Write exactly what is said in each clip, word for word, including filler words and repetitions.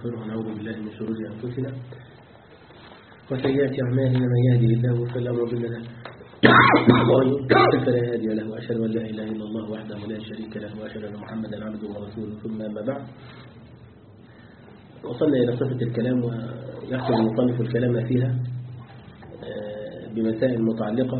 ونستغفره ونعوذ بالله من شرور أنفسنا وسيئات أعمالنا. من يهده الله فلا مضل له ومن يضلل فلا هادي له، وأشهد أن لا إله إلا الله وحده لا شريك له، وأشهد أن محمدا عبده ورسوله. ثم أما بعد، وصلنا إلى صفة الكلام، ويحصل المصنف الكلام فيها بمسائل متعلقة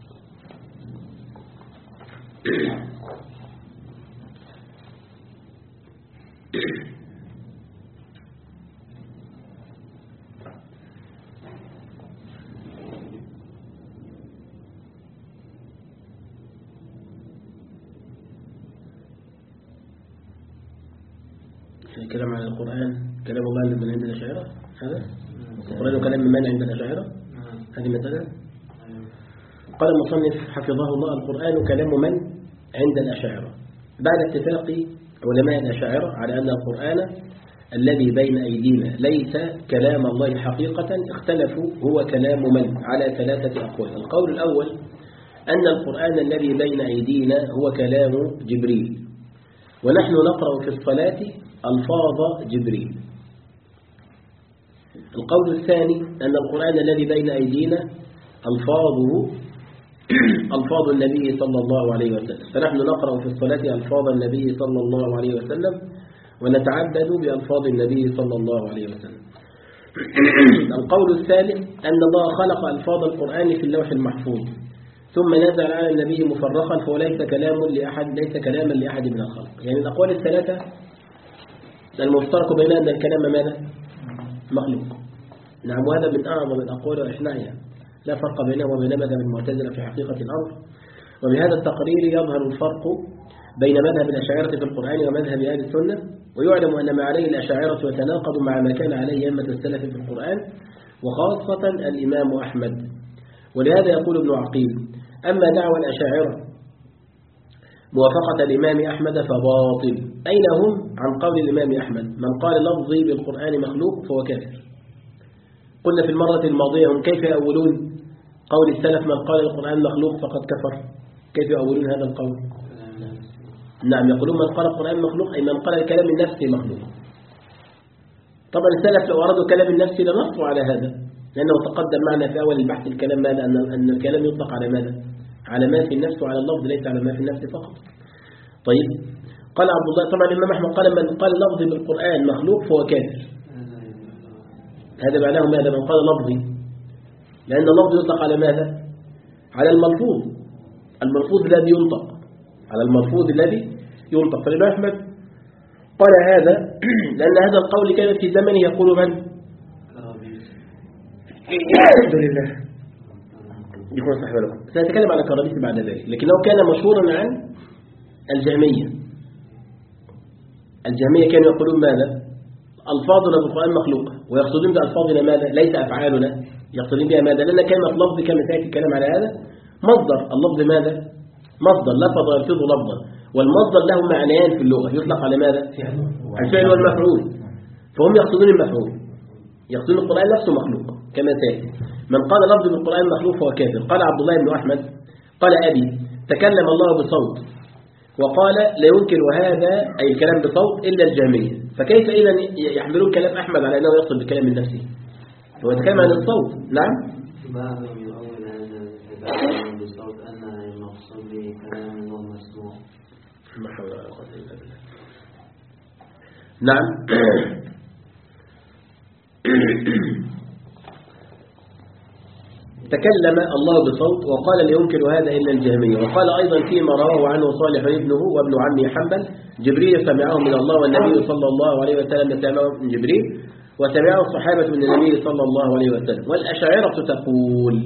كلام عن القرآن، كلام الله من عند الأشاعرة، هذا القرآن كلام من عند الأشاعرة، هذه مثلا. قال المصنف حفظه الله: القرآن كلام من عند الأشاعرة، بعد اتفاق علماء الأشاعرة على أن القرآن الذي بين أيدينا ليس كلام الله حقيقة، اختلفوا هو كلام من على ثلاثة أقوال. القول الأول أن القرآن الذي بين أيدينا هو كلام جبريل، ونحن نقرأ في الصلاة ألفاظ جبريل. القول الثاني أن القرآن الذي بين أيدينا ألفاظه ألفاظ النبي صلى الله عليه وسلم، فنحن نقرأ في الصلاة ألفاظ النبي صلى الله عليه وسلم ونتعبد بألفاظ النبي صلى الله عليه وسلم. القول الثالث أن الله خلق ألفاظ القرآن في اللوح المحفوظ ثم نزل على النبي مفرقا، فهو ليس كلام لأحد ليس كلاما لأحد من الخلق. يعني الأقوال الثلاثة المفترق بينها أن الكلام ماذا؟ مخلوق. نعم، وهذا من أعظم الأقوال وإحنائها، لا فرق بينه وبين مذهب المعتزلة في حقيقة الأمر. وبهذا التقرير يظهر الفرق بين مذهب الأشاعرة في القرآن ومذهب أهل السنة، ويعلم أن ما عليه الأشاعرة يتناقض مع ما كان عليه أئمة السلف في القرآن، وخاصة الإمام أحمد. ولهذا يقول ابن عقيل: أما دعوى الأشاعرة موافقة الإمام أحمد فباطل. أين هم عن قول الإمام أحمد؟ من قال لفظي بالقرآن مخلوق فهو كافر. قلنا في المرة الماضية: هم كيف يأولون قول السلف من قال القرآن مخلوق فقد كفر؟ كيف يأولون هذا القول؟ نعم، يقولون من قال القرآن مخلوق أي من قال الكلام النفسي مخلوق. طبعا السلف لو أرادوا كلام النفسي لنصوا على هذا، لأنه تقدم معنا في أول البحث الكلام ماذا؟ أن أن الكلام يطلق على ماذا؟ على ما في النفس وعلى اللفظ، ليس على ما في النفس فقط. طيب، قال عبد الله: طبعا الإمام أحمد قال من قال لفظي بالقرآن مخلوق فهو كافر. هذا معناه ماذا؟ من قال لفظي، لأن اللفظ يطلق على ماذا؟ على الملفوظ، الملفوظ الذي ينطق، على الملفوظ الذي ينطق. فالإمام أحمد قال هذا لأن هذا القول كان في زمنه يقول من؟ الحمد لله يكون صحيح لكم. سنتكلم على كراميس بعد ذلك، لكنه كان مشهورا عن الجهمية. الجهمية كانوا يقولون ماذا؟ ألفاظنا بالقرآن مخلوقة، ويقصدون بألفاظنا ماذا؟ ليس أفعالنا. يقصدون بها ماذا؟ لأن كلمة لفظ كما سيأتي الكلام على هذا مصدر. اللفظ ماذا؟ مصدر، لفظ يلفظ لفظا، والمصدر له معنيان في اللغة، يطلق على ماذا؟ الفعل والمفعول. فهم يقصدون المفعول، يقصدون القرآن نفسه مخلوق كما سيأتي. من قال لفظ بالقرآن مخلوق فهو كافر. قال عبد الله بن أحمد: قال أبي: تكلم الله بصوت، وقال لا ينكر هذا أي الكلام بصوت إلا الجهمية. فكيف إذا يحملون كلام أحمد على أنه يقصد بكلام النفسي؟ هو يتكلم عن الصوت. نعم، بعضهم يؤول هذا الكلام بصوت أن المقصود به كلام الله مسموع. ما حول ولا قوة إلا بالله. نعم. تكلم الله بصوت وقال لا ينكر هذا إلا الجهمية. وقال أيضا فيما رواه عنه صالح ابنه وابن عمه حنبل: جبريل سمعه من الله والنبي صلى الله عليه وسلم سمعه من جبريل، وسمعه الصحابة من النبي صلى الله عليه وسلم. والأشاعرة تقول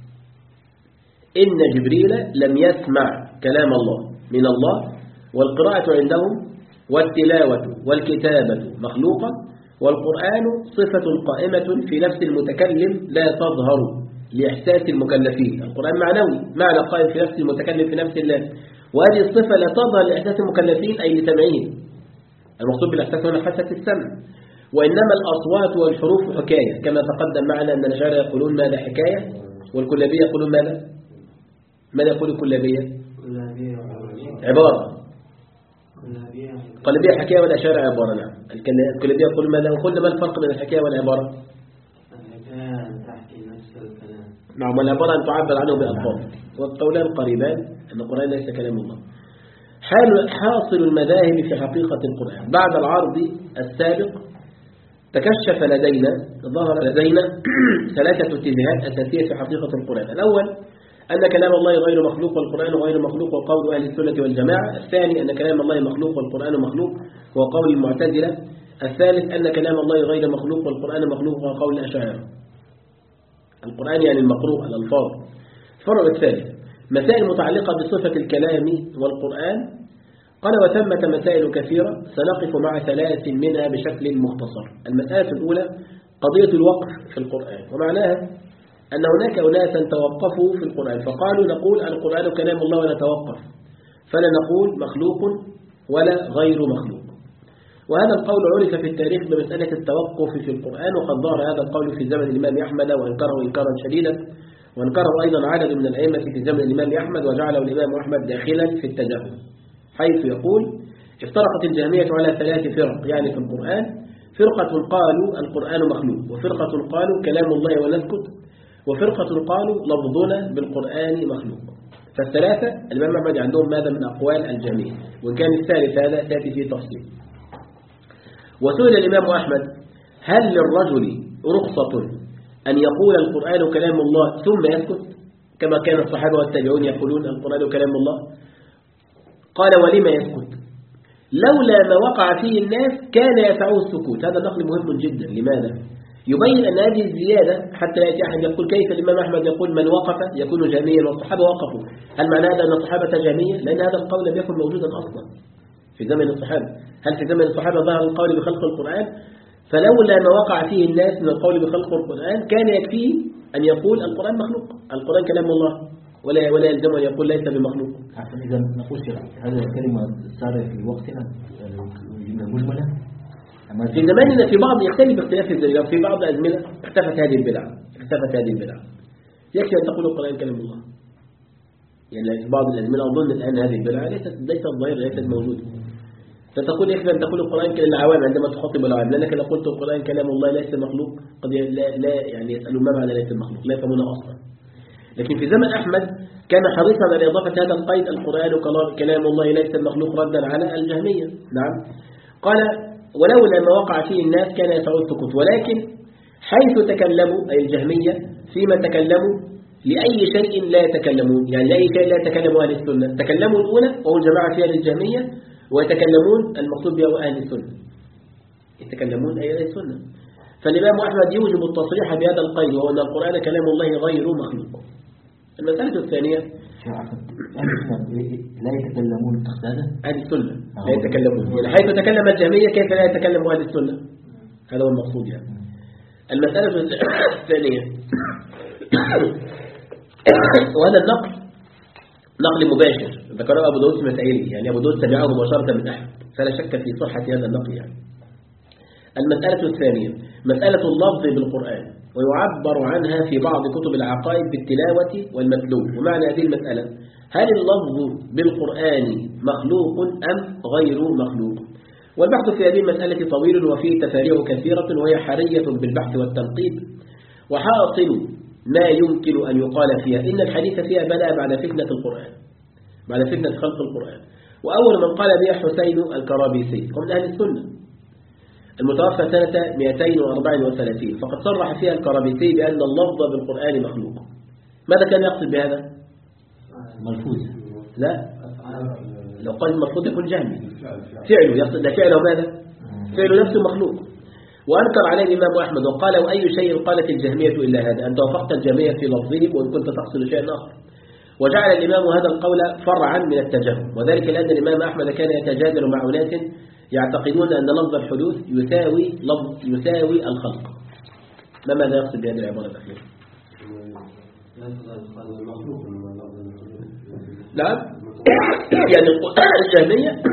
إن جبريل لم يسمع كلام الله من الله، والقراءة عندهم والتلاوة والكتابة مخلوقة، والقرآن صفة قائمة في نفس المتكلم لا تظهر لإحساس المكلفين. القرآن معنوي، معنى قائم في نفس المتكلم في نفس الله، وهذه الصفة لا تظهر لإحساس المكلفين أي لسمعهم. المقصود بالإحساس هنا حاسة السمع، وإنما الأصوات والحروف حكاية، كما تقدم معنا أن الأشاعرة يقولون ماذا؟ حكاية. والكلابية يقولون ماذا؟ ماذا يقول الكلابية؟ عبارة. القلبية حكاية والأشاعرة عبارة. نعم الكلابية يقول ماذا؟ وقلنا ما الفرق بين الحكاية والعبارة؟ الحكاية تحكي نفس الكلام. نعم والعبارة أن تعبر عنه بألفاظ، والقولان قريبان أن القرآن ليس كلام الله. حال حاصل المذاهب في حقيقة القرآن بعد العرض السابق تكشف لدينا ظهر لدينا ثلاثة اتجاهات أساسية في حقيقة القرآن. الأول أن كلام الله غير مخلوق والقرآن غير مخلوق وقول أهل السنة والجماعة. الثاني أن كلام الله مخلوق والقرآن مخلوق وقول المعتزلة. الثالث أن كلام الله غير مخلوق والقرآن مخلوق وقول الأشاعرة. القرآن يعني المقروء الألفاظ. الفرع الثالث مسائل متعلقة بصفة الكلام والقرآن. قال وثمة مسائل كثيرة سنقف مع ثلاث منها بشكل مختصر. المسألة الأولى قضية الوقف في القرآن، ومعناها أن هناك أناسا توقفوا في القرآن فقالوا نقول القرآن كلام الله ونتوقف، فلا نقول مخلوق ولا غير مخلوق. وهذا القول عرف في التاريخ بمسألة التوقف في القرآن، وقد ظهر هذا القول في زمن الإمام أحمد وانكره إنكارا شديدا، وانكره أيضا عدد من الأئمة في زمن الإمام أحمد، وجعله الإمام أحمد داخلا في التجاهل، حيث يقول افترقت الجهمية على ثلاث فرق يعني في القرآن. فرقة قالوا القرآن مخلوق، وفرقة قالوا كلام الله ونسكت، وفرقة قالوا لفظنا بالقرآن مخلوق. فالثلاثة الإمام أحمد عندهم ماذا من أقوال الجهمية، وإن كان الثالث هذا تأتي فيه تفصيل. وسئل الإمام أحمد هل للرجل رخصة أن يقول القرآن كلام الله ثم يسكت كما كان الصحابة والتابعون يقولون القرآن كلام الله؟ قال ولما يسكت؟ لولا ما وقع فيه الناس كان يسعه السكوت. هذا نقل مهم جدا. لماذا؟ يبين أن هذه الزيادة حتى لا يأتي أحد يقول كيف الإمام أحمد يقول من وقف يكون جهميا والصحابة وقفوا. هل معنى هذا أن الصحابة جهمية؟ لأن هذا القول لم يكن موجودا أصلا في زمن الصحابة. هل في زمن الصحابة ظهر القول بخلق القرآن؟ فلولا ما وقع فيه الناس من القول بخلق القرآن كان يكفيه أن يقول القرآن مخلوق، القرآن كلام الله، ولا ولا يلزم أن يقول ليس بمخلوق. إذا نقول هذه الكلمة صارت في وقتنا جملة مجملة. في زماننا في بعض يختلف باختلاف الزمان، في بعض الأزمنة اختفت هذه البدع اختفت هذه البدع يكفي أن تقول القرآن كلام الله. يعني في بعض الأزمنة أظن الآن هذه البدع ليست ليست ظاهرة ليست موجودة. فتقول يكفي أن تقول القرآن كالعوام عندما تخاطب العوام، لأنك لو قلت القرآن كلام الله ليس مخلوق قد لا, لا يعني يسألون ما معنى ليس مخلوق، لا يفهمون أصلا. لكن في زمن أحمد كان حريصا على إضافة هذا القيد القرآن كلام الله ليس مخلوق ردا على الجهمية. نعم قال ولولا ما وقع فيه الناس كان يسعوا السكوت، ولكن حيث تكلموا أي الجهمية فيما تكلموا لأي شيء لا يتكلمون، يعني لأي شيء لا يتكلموا أهل السنة. تكلموا الأولى وهو الجماعة فيها للجهمية، ويتكلمون المقصود بها أهل السنة، يتكلمون أي أهل السنة. فالإمام أحمد يوجب التصريح بهذا القيد وهو أن القرآن كلام الله غير مخلوق. المسألة الثانية لا يتكلمون هذا أهل السنة لا يتكلمون، يعني حيث تكلم الجهمية كيف لا يتكلم أهل السنة؟ هذا هو المقصود. يعني المسألة الثانية وهذا النقل نقل مباشر ذكره أبو داود في مسائله، يعني أبو داود سمعه مباشرة من أحمد، فلا شك في صحة هذا النقل. يعني المسألة الثانية مسألة اللفظ بالقرآن، ويعبر عنها في بعض كتب العقائد بالتلاوة والمتلو. ومعنى هذه المسألة هل اللفظ بالقرآن مخلوق أم غير مخلوق؟ والبحث في هذه المسألة طويل وفيه تفاريع كثيرة، وهي حرية بالبحث والتنقيب. وحاصل ما يمكن أن يقال فيها إن الحديث فيها بدأ بعد فتنة القرآن، بعد فتنة خلق القرآن. وأول من قال بها حسين الكرابيسي ومن أهل السنة المتوفى سنة مئتين وأربعة وثلاثين، فقد صرح فيها الكرابيسي بأن اللفظ بالقرآن مخلوق. ماذا كان يقصد بهذا؟ ملفوظ. لا، لو قال ملفوظ يكون جهمي. فعله يقصد فعله ماذا؟ فعله نفسه مخلوق. وأنكر عليه الإمام أحمد وقال وأي شيء قالت الجهمية إلا هذا، أنت وافقت الجهمية في لفظهم وإن كنت تقصد شيئا آخر. وجعل الإمام هذا القول فرعا من التجهم، وذلك لأن الإمام أحمد كان يتجادل مع أناس يعتقدون أن لفظ الحدوث يساوي لفظ يساوي الخلق. ما ماذا يقصد بهذه العبارة الأخيرة؟ نعم يعني الجهمية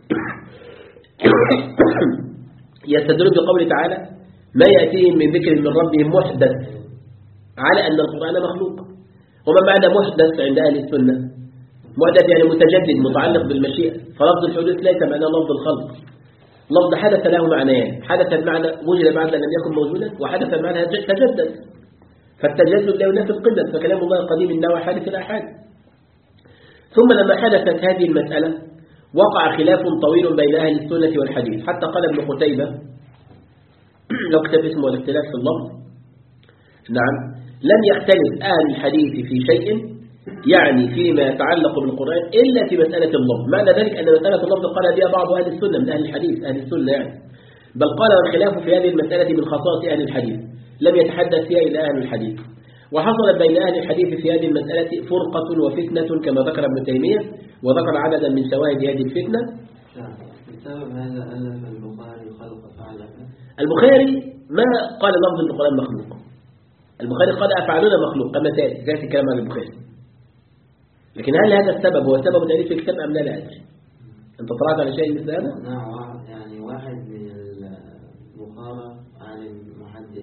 يستدل بقوله تعالى ما يأتيهم من ذكر من ربهم محدث على أن القرآن مخلوق. وما معنى محدث عند أهل السنة؟ محدث يعني متجدد متعلق بالمشيئة. فلفظ الحدوث ليس معناه لفظ الخلق. لفظ حدث له معنيان، حدث بمعنى وجد بعد لم يكن موجودا، وحدث بمعنى تجدد. فالتجدد لا ينافي القدم، فكلام الله قديم النوع حادث الآحاد. ثم لما حدثت هذه المسألة وقع خلاف طويل بين أهل السنة والحديث، حتى قال ابن قتيبة لو كتب اسمه الاختلاف في اللفظ، نعم، لم يختلف أهل الحديث في شيء يعني فيما يتعلق بالقرآن إلا في مسألة اللفظ. معنى ذلك أن مسألة اللفظ قال بها بعض أهل السنة من أهل الحديث، أهل السنة يعني، بل قال الخلاف في هذه المسألة من خصائص أهل الحديث لم يتحدث فيها إلا أهل الحديث. وحصلت بين أهل الحديث في هذه المسألة فرقة وفتنة كما ذكر ابن تيمية، وذكر عددا من شواهد هذه الفتنة. بسبب هذا ألف البخاري خلق فعله. البخاري ما قال لفظ القرآن مخلوق، البخاري قال أفعالنا مخلوق كما تأتي الكلام عن البخاري. لكن هل هذا السبب هو سبب تأليف الكتاب أم لا؟ لا أدري. أنت طلعت على شيء مثل هذا؟ نعم، يعني واحد من البخارى عالم محدث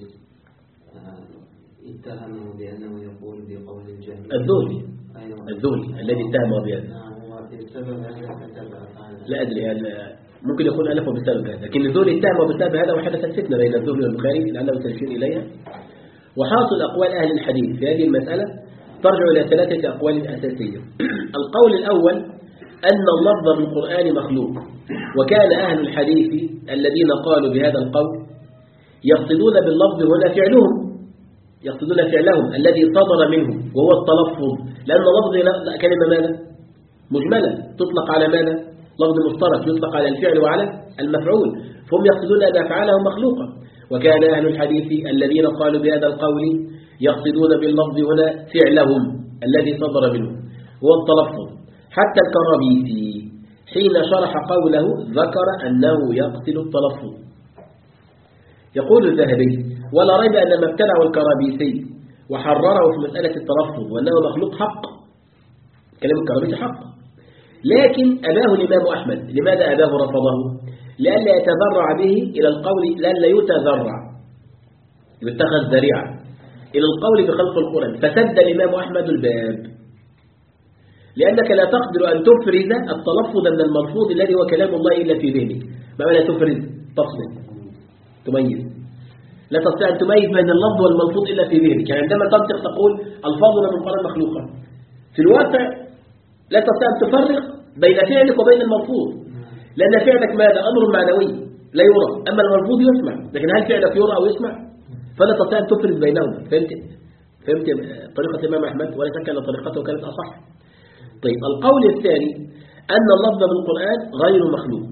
اتهمه بأنه يقول بقول الجهل. الذهلي. أيوة. الذهلي الذي اتهمه بهذا. نعم، هو بسبب هذا كتب أفعاله. لا أدري يعني ممكن يكون ألفه بسبب هذا، لكن الذهلي اتهمه بسبب هذا وحدثت فتنة بين الذهلي والبخاري لعله تشير إليها. وحاصل أقوال أهل الحديث في هذه المسألة ترجع إلى ثلاثة أقوال أساسية. القول الأول أن اللفظ بالقرآن مخلوق، وكان أهل الحديث الذين قالوا بهذا القول يقصدون باللفظ هنا فعلهم، يقصدون فعلهم الذي صدر منهم وهو التلفظ، لأن اللفظ كلمة ماذا؟ مجملة تطلق على ماذا؟ لفظ مشترك يطلق على الفعل وعلى المفعول، فهم يقصدون أن أفعالهم مخلوقة. وكان أهل الحديث الذين قالوا بهذا القول يقصدون باللفظ هنا فعلهم الذي صدر منهم هو التلفظ. حتى الكرابيسي حين شرح قوله ذكر أنه يقصد التلفظ. يقول الذهبي ولا ريب أن ما ابتدعه الكرابيسي وحرره في مسألة التلفظ وأنه مخلوق حق، كلام الكرابيسي حق، لكن أباه الإمام أحمد. لماذا أباه رفضه؟ لئلا يتذرع به إلى القول، لئلا يتذرع يتخذ ذريعة إلى القول بخلق القرآن، فسد الإمام أحمد الباب، لأنك لا تقدر أن تفرز التلفظ من الملفوظ الذي هو كلام الله إلا في ذهنك. ما لا تفرز تفصل تميز، لا تستطيع أن تميز بين اللفظ والملفوظ إلا في ذهنك. يعني عندما تنطق تقول ألفاظنا من القرآن مخلوقة، في الواقع لا تستطيع أن تفرق بين فعلك وبين الملفوظ، لأن فعلك ماذا؟ أمر معنوي لا يرى، أما الملفوظ يسمع، لكن هل فعلك يرى أو يسمع؟ فلا تستطيع أن تفرز بينهما. فهمت فهمت طريقة الإمام أحمد؟ ولا شك أن طريقته كانت أصح. طيب القول الثاني أن اللفظ بالقرآن غير مخلوق.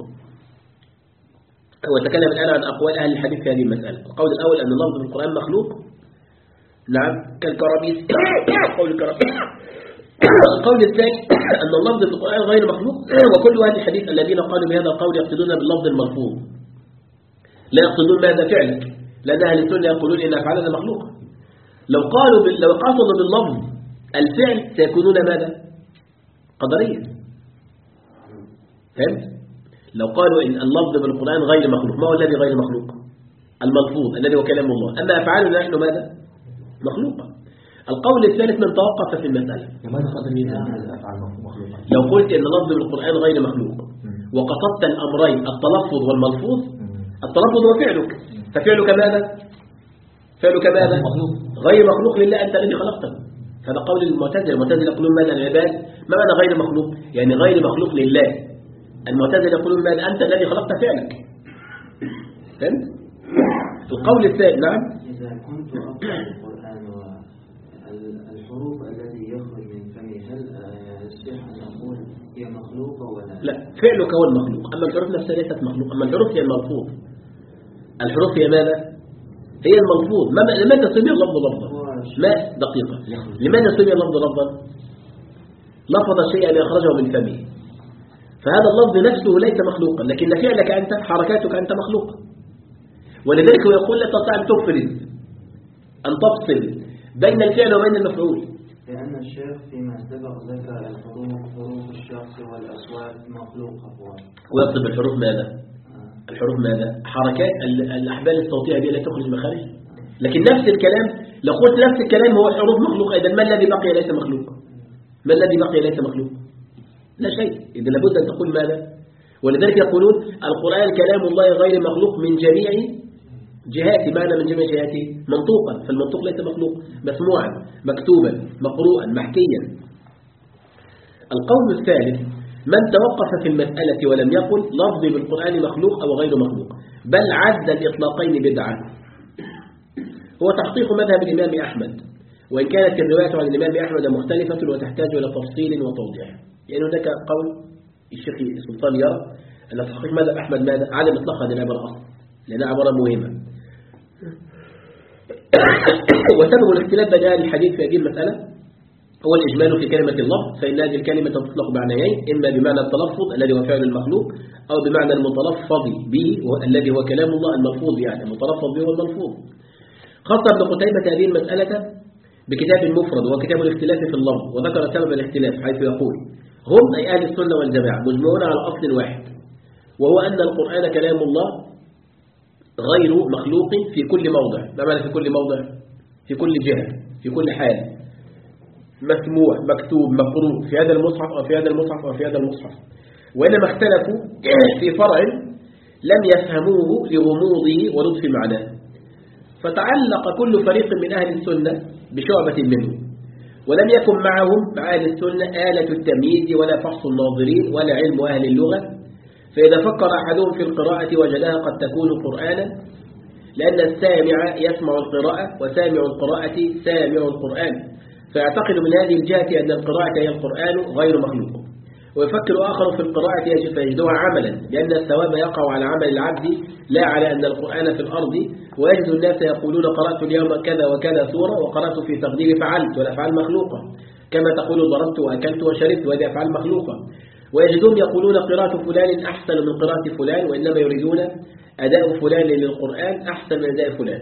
هو تكلم الآن عن أقوال أهل الحديث في هذه المسألة. القول الأول أن اللفظ بالقرآن مخلوق، نعم، كالكرابيس قول الكرابيس. القول الثاني أن اللفظ بالقرآن غير مخلوق، وكل أهل الحديث الذين قالوا بهذا القول يقصدون باللفظ الملفوظ، لا يقصدون ماذا؟ فعلك، لأن أهل السنة يقولون إن أفعالنا مخلوقة. لو قالوا بال... لو قصدوا باللفظ الفعل سيكونون ماذا؟ قدرية. فهمت؟ لو قالوا إن اللفظ بالقرآن غير مخلوق، ما هو الذي غير مخلوق؟ الملفوظ الذي هو كلام الله، أما أفعالنا نحن ماذا؟ مخلوقة. القول الثالث من توقف في المسألة. لماذا قدر الأفعال مخلوقة؟ لو قلت إن اللفظ بالقرآن غير مخلوق وقصدت الأمرين التلفظ والملفوظ، التلفظ هو فعلك، ففعلك ماذا؟ فعلك ماذا؟ غير مخلوق لله، أنت الذي خلقته. هذا قول المعتزلة. المعتزلة يقولون ماذا؟ العباد ما معنى غير مخلوق؟ يعني غير مخلوق لله. المعتزلة يقولون ماذا؟ أنت الذي خلقت فعلك. فهمت؟ القول الثاني، نعم، إذا كنت أقرأ القرآن والحروف التي يخرج من فمي، هل يصح أن أقول هي مخلوقة ولا لا؟ فعلك هو المخلوق، أما الحروف نفسها ليست مخلوق، أما الحروف هي الملفوظ. الحروف هي ماذا؟ هي الملفوظ. لماذا سمي اللفظ لفظا؟ ما دقيقة، لماذا سمي اللفظ لفظا؟ لفظ شيئا يخرجه من فمه، فهذا اللفظ نفسه ليس مخلوقا، لكن فعلك أنت، حركاتك أنت مخلوقة. ولذلك هو يقول لا تستطيع أن تفرز، أن تفصل بين الفعل وبين المفعول. لأن الشيخ فيما سبق ذكر الحروف، حروف الشخص والأصوات مخلوقة. ويقصد بالحروف ماذا؟ الحروف ماذا؟ حركات الأحبال الصوتية دي لا تخرج مخارج. لكن نفس الكلام لو قلت نفس الكلام هو الحروف مخلوق أيضا، ما الذي بقي ليس مخلوق؟ ما الذي بقي ليس مخلوق؟ لا شيء. إذا لابد أن تقول ماذا؟ ولذلك يقولون القرآن كلام الله غير مخلوق من جميع جهاته. معنى من جميع جهاته؟ منطوقا، فالمنطوق ليس مخلوق، مسموعا مكتوبا مقروءا محكيا. القول الثالث من توقف في المسألة ولم يقل لفظي بالقرآن مخلوق أو غير مخلوق، بل عد الإطلاقين بدعة، هو تحقيق مذهب الإمام أحمد، وإن كانت الرواية عن الإمام أحمد مختلفة وتحتاج إلى تفصيل وتوضيح. يعني هناك قول الشيخ السلطان يرى أن تحقيق مذهب أحمد ماذا؟ عدم إطلاق هذه العبارة أصلا، لأنها عبارة مهمة. وسبب الاختلاف بين أهل الحديث في هذه المسألة هو الإجمال في كلمة اللفظ، فإن هذه الكلمة تطلق معنيين، إما بمعنى التلفظ الذي هو فعل المخلوق، أو بمعنى المتلفظ به الذي هو كلام الله الملفوظ، يعني المتلفظ به والملفوظ. خاصة ابن قتيبة هذه المسألة بكتاب مفرد وهو كتاب الاختلاف في اللفظ، وذكر سبب الاختلاف حيث يقول هم أي أهل السنة والجماعة مجمعون على أصل واحد، وهو أن القرآن كلام الله غير مخلوق في كل موضع. ما معنى في كل موضع؟ في كل جهة، في كل حال، مسموع مكتوب مقروء في هذا المصحف أو في هذا المصحف أو في هذا المصحف. وإنما اختلفوا في فرع لم يفهموه لغموضه ولطف معناه، فتعلق كل فريق من أهل السنة بشعبة منه، ولم يكن معهم مع أهل السنة آلة التمييز ولا فحص الناظرين ولا علم أهل اللغة. فإذا فكر أحدهم في القراءة وجدها قد تكون قرآنا، لأن السامع يسمع القراءة وسامع القراءة سامع القرآن، فيعتقد من هذه الجهة أن القراءة هي القرآن غير مخلوق. ويفكر آخر في القراءة فيجدها عملا، لأن الثواب يقع على عمل العبد لا على أن القرآن في الأرض. ويجد الناس يقولون قرأت اليوم كذا وكذا سورة، وقرأت في تقدير فعلت، والأفعال مخلوقة، كما تقول ضربت وأكلت وشربت، وهذه أفعال مخلوقة. ويجدون يقولون قراءة فلان أحسن من قراءة فلان، وإنما يريدون أداء فلان للقرآن أحسن من أداء فلان،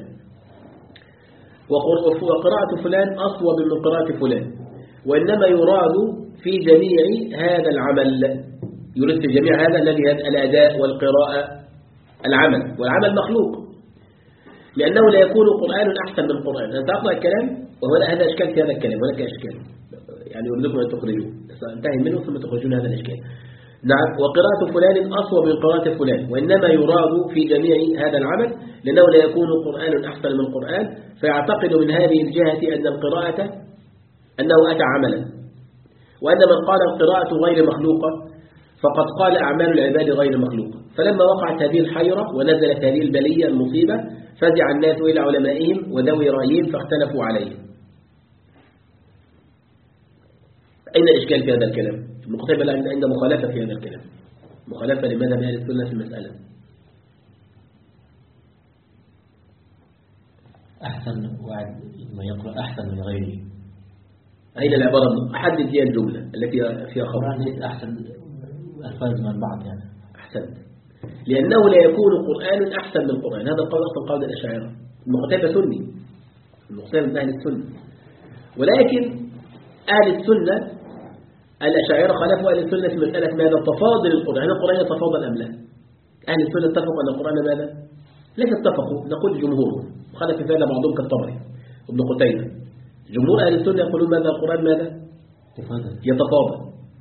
وقراءة فلان أصوب من قراءة فلان، وإنما يراد في جميع هذا العمل، يريد في جميع هذا الذي الأداء والقراءة العمل، والعمل مخلوق، لأنه لا يكون قرآن أحسن من قرآن. أنت أقرأ الكلام وهذا هذا إشكال في هذا الكلام، هناك إشكال يعني أريدكم أن تخرجوه، سأنتهي منه ثم تخرجون هذا الإشكال. نعم، وقراءة فلان أصوب من قراءة فلان، وإنما يراد في جميع هذا العمل، لأنه لا يكون قرآن أحسن من قرآن، فيعتقد من هذه الجهة أن القراءة أنه أتى عملا، وأن من قال القراءة غير مخلوقة فقد قال أعمال العباد غير مخلوقة. فلما وقعت هذه الحيرة ونزلت هذه البلية المصيبة فزع الناس إلى علمائهم وذوي رأيهم فاختلفوا عليه. أين الإشكال في هذا الكلام؟ ابن قتيبة عند مخالفة في هذا الكلام، مخالفة لماذا أهل السنة في المسألة. أحسن واحد ما يقرأ أحسن من غيره. أين العبارة؟ أحدد هي الجملة التي فيها خبر. أحسن ألفاظ من بعض يعني. أحسن، لأنه لا يكون قرآن أحسن من القرآن. هذا القول أصلا قول الأشاعرة. ابن قتيبة سني، ابن قتيبة من أهل السنة، ولكن أهل السنة الأشاعرة خالفوا أهل السنة في مسألة ماذا؟ تفاضل القرآن. القرآن يتفاضل أم لا؟ أهل السنة اتفقوا أن القرآن ماذا؟ ليس اتفقوا، نقول جمهورهم، خالف في هذا بعضهم كالطبري ابن قتيبة. جمهور أهل السنة يقولون ماذا؟ القرآن ماذا؟ يتفاضل.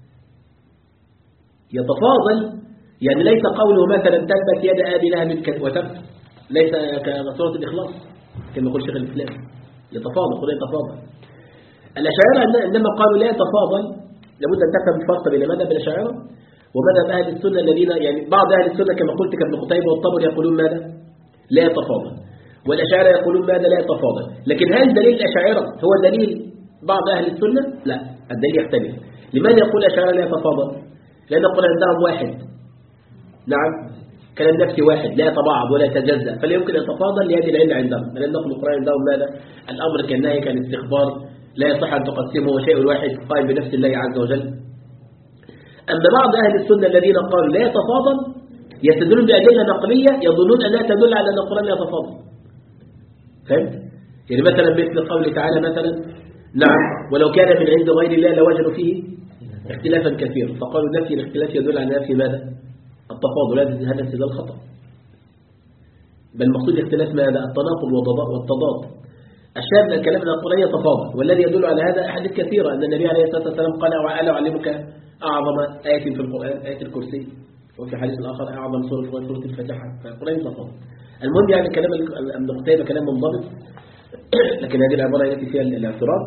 يتفاضل يعني ليس قوله مثلا تبت يد أبي لهب وتب، ليس كسورة الإخلاص كما يقول شيخ الإسلام. يتفاضل، القرآن يتفاضل. الأشاعرة عندما قالوا لا يتفاضل لابد أن تفهم الفرق بين مذهب الأشاعرة ومذهب أهل السنة الذين يعني بعض أهل السنة كما قلت كابن قتيبة والطبري يقولون ماذا؟ لا يتفاضل، والأشاعرة يقولون ماذا؟ لا يتفاضل. لكن هل دليل الأشاعرة هو دليل بعض أهل السنة؟ لا، الدليل يختلف. لماذا يقول الأشاعرة لا يتفاضل؟ لأن القرآن عندهم واحد، نعم، كلام نفسي واحد لا يتباعد ولا يتجزأ، فلا يمكن أن يتفاضل لهذه العلة عندهم، لأن القرآن عندهم ماذا؟ الأمر كالنهي كالاستخبار، لا يصح أن تقسمه شيء واحد قائم بنفس الله عز وجل. أما بعض أهل السنة الذين قالوا لا يتفاضل يستدلون بأدلة نقلية يظنون أنها تدل على أن القرآن لا يتفاضل. فهمت؟ يعني مثلا مثل قوله تعالى مثلا نعم ولو كان من عند غير الله لوجدوا فيه اختلافا كثيرا، فقالوا نفي الاختلاف يدل على نفي ماذا؟ التفاضل. هذا استدلال خطأ، بل المقصود الاختلاف ماذا؟ التناقض والتضاد. الشاهد الكلام أن القرآن يتفاضل، والذي يدل على هذا أحاديث كثيرة أن النبي عليه الصلاة والسلام قال ألا أعلمك أعظم آية في القرآن آية الكرسي، وفي حديث الآخر أعظم سورة في القرآن سورة الفاتحة، فالقرآن يطلق. المهم يعني كلام ابن قتيبة كلام منضبط، لكن هذه العبارة التي فيها الاعتراض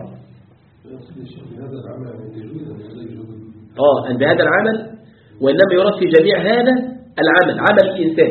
اه أن بهذا العمل، وإنما يراد في جميع هذا العمل عمل الإنسان.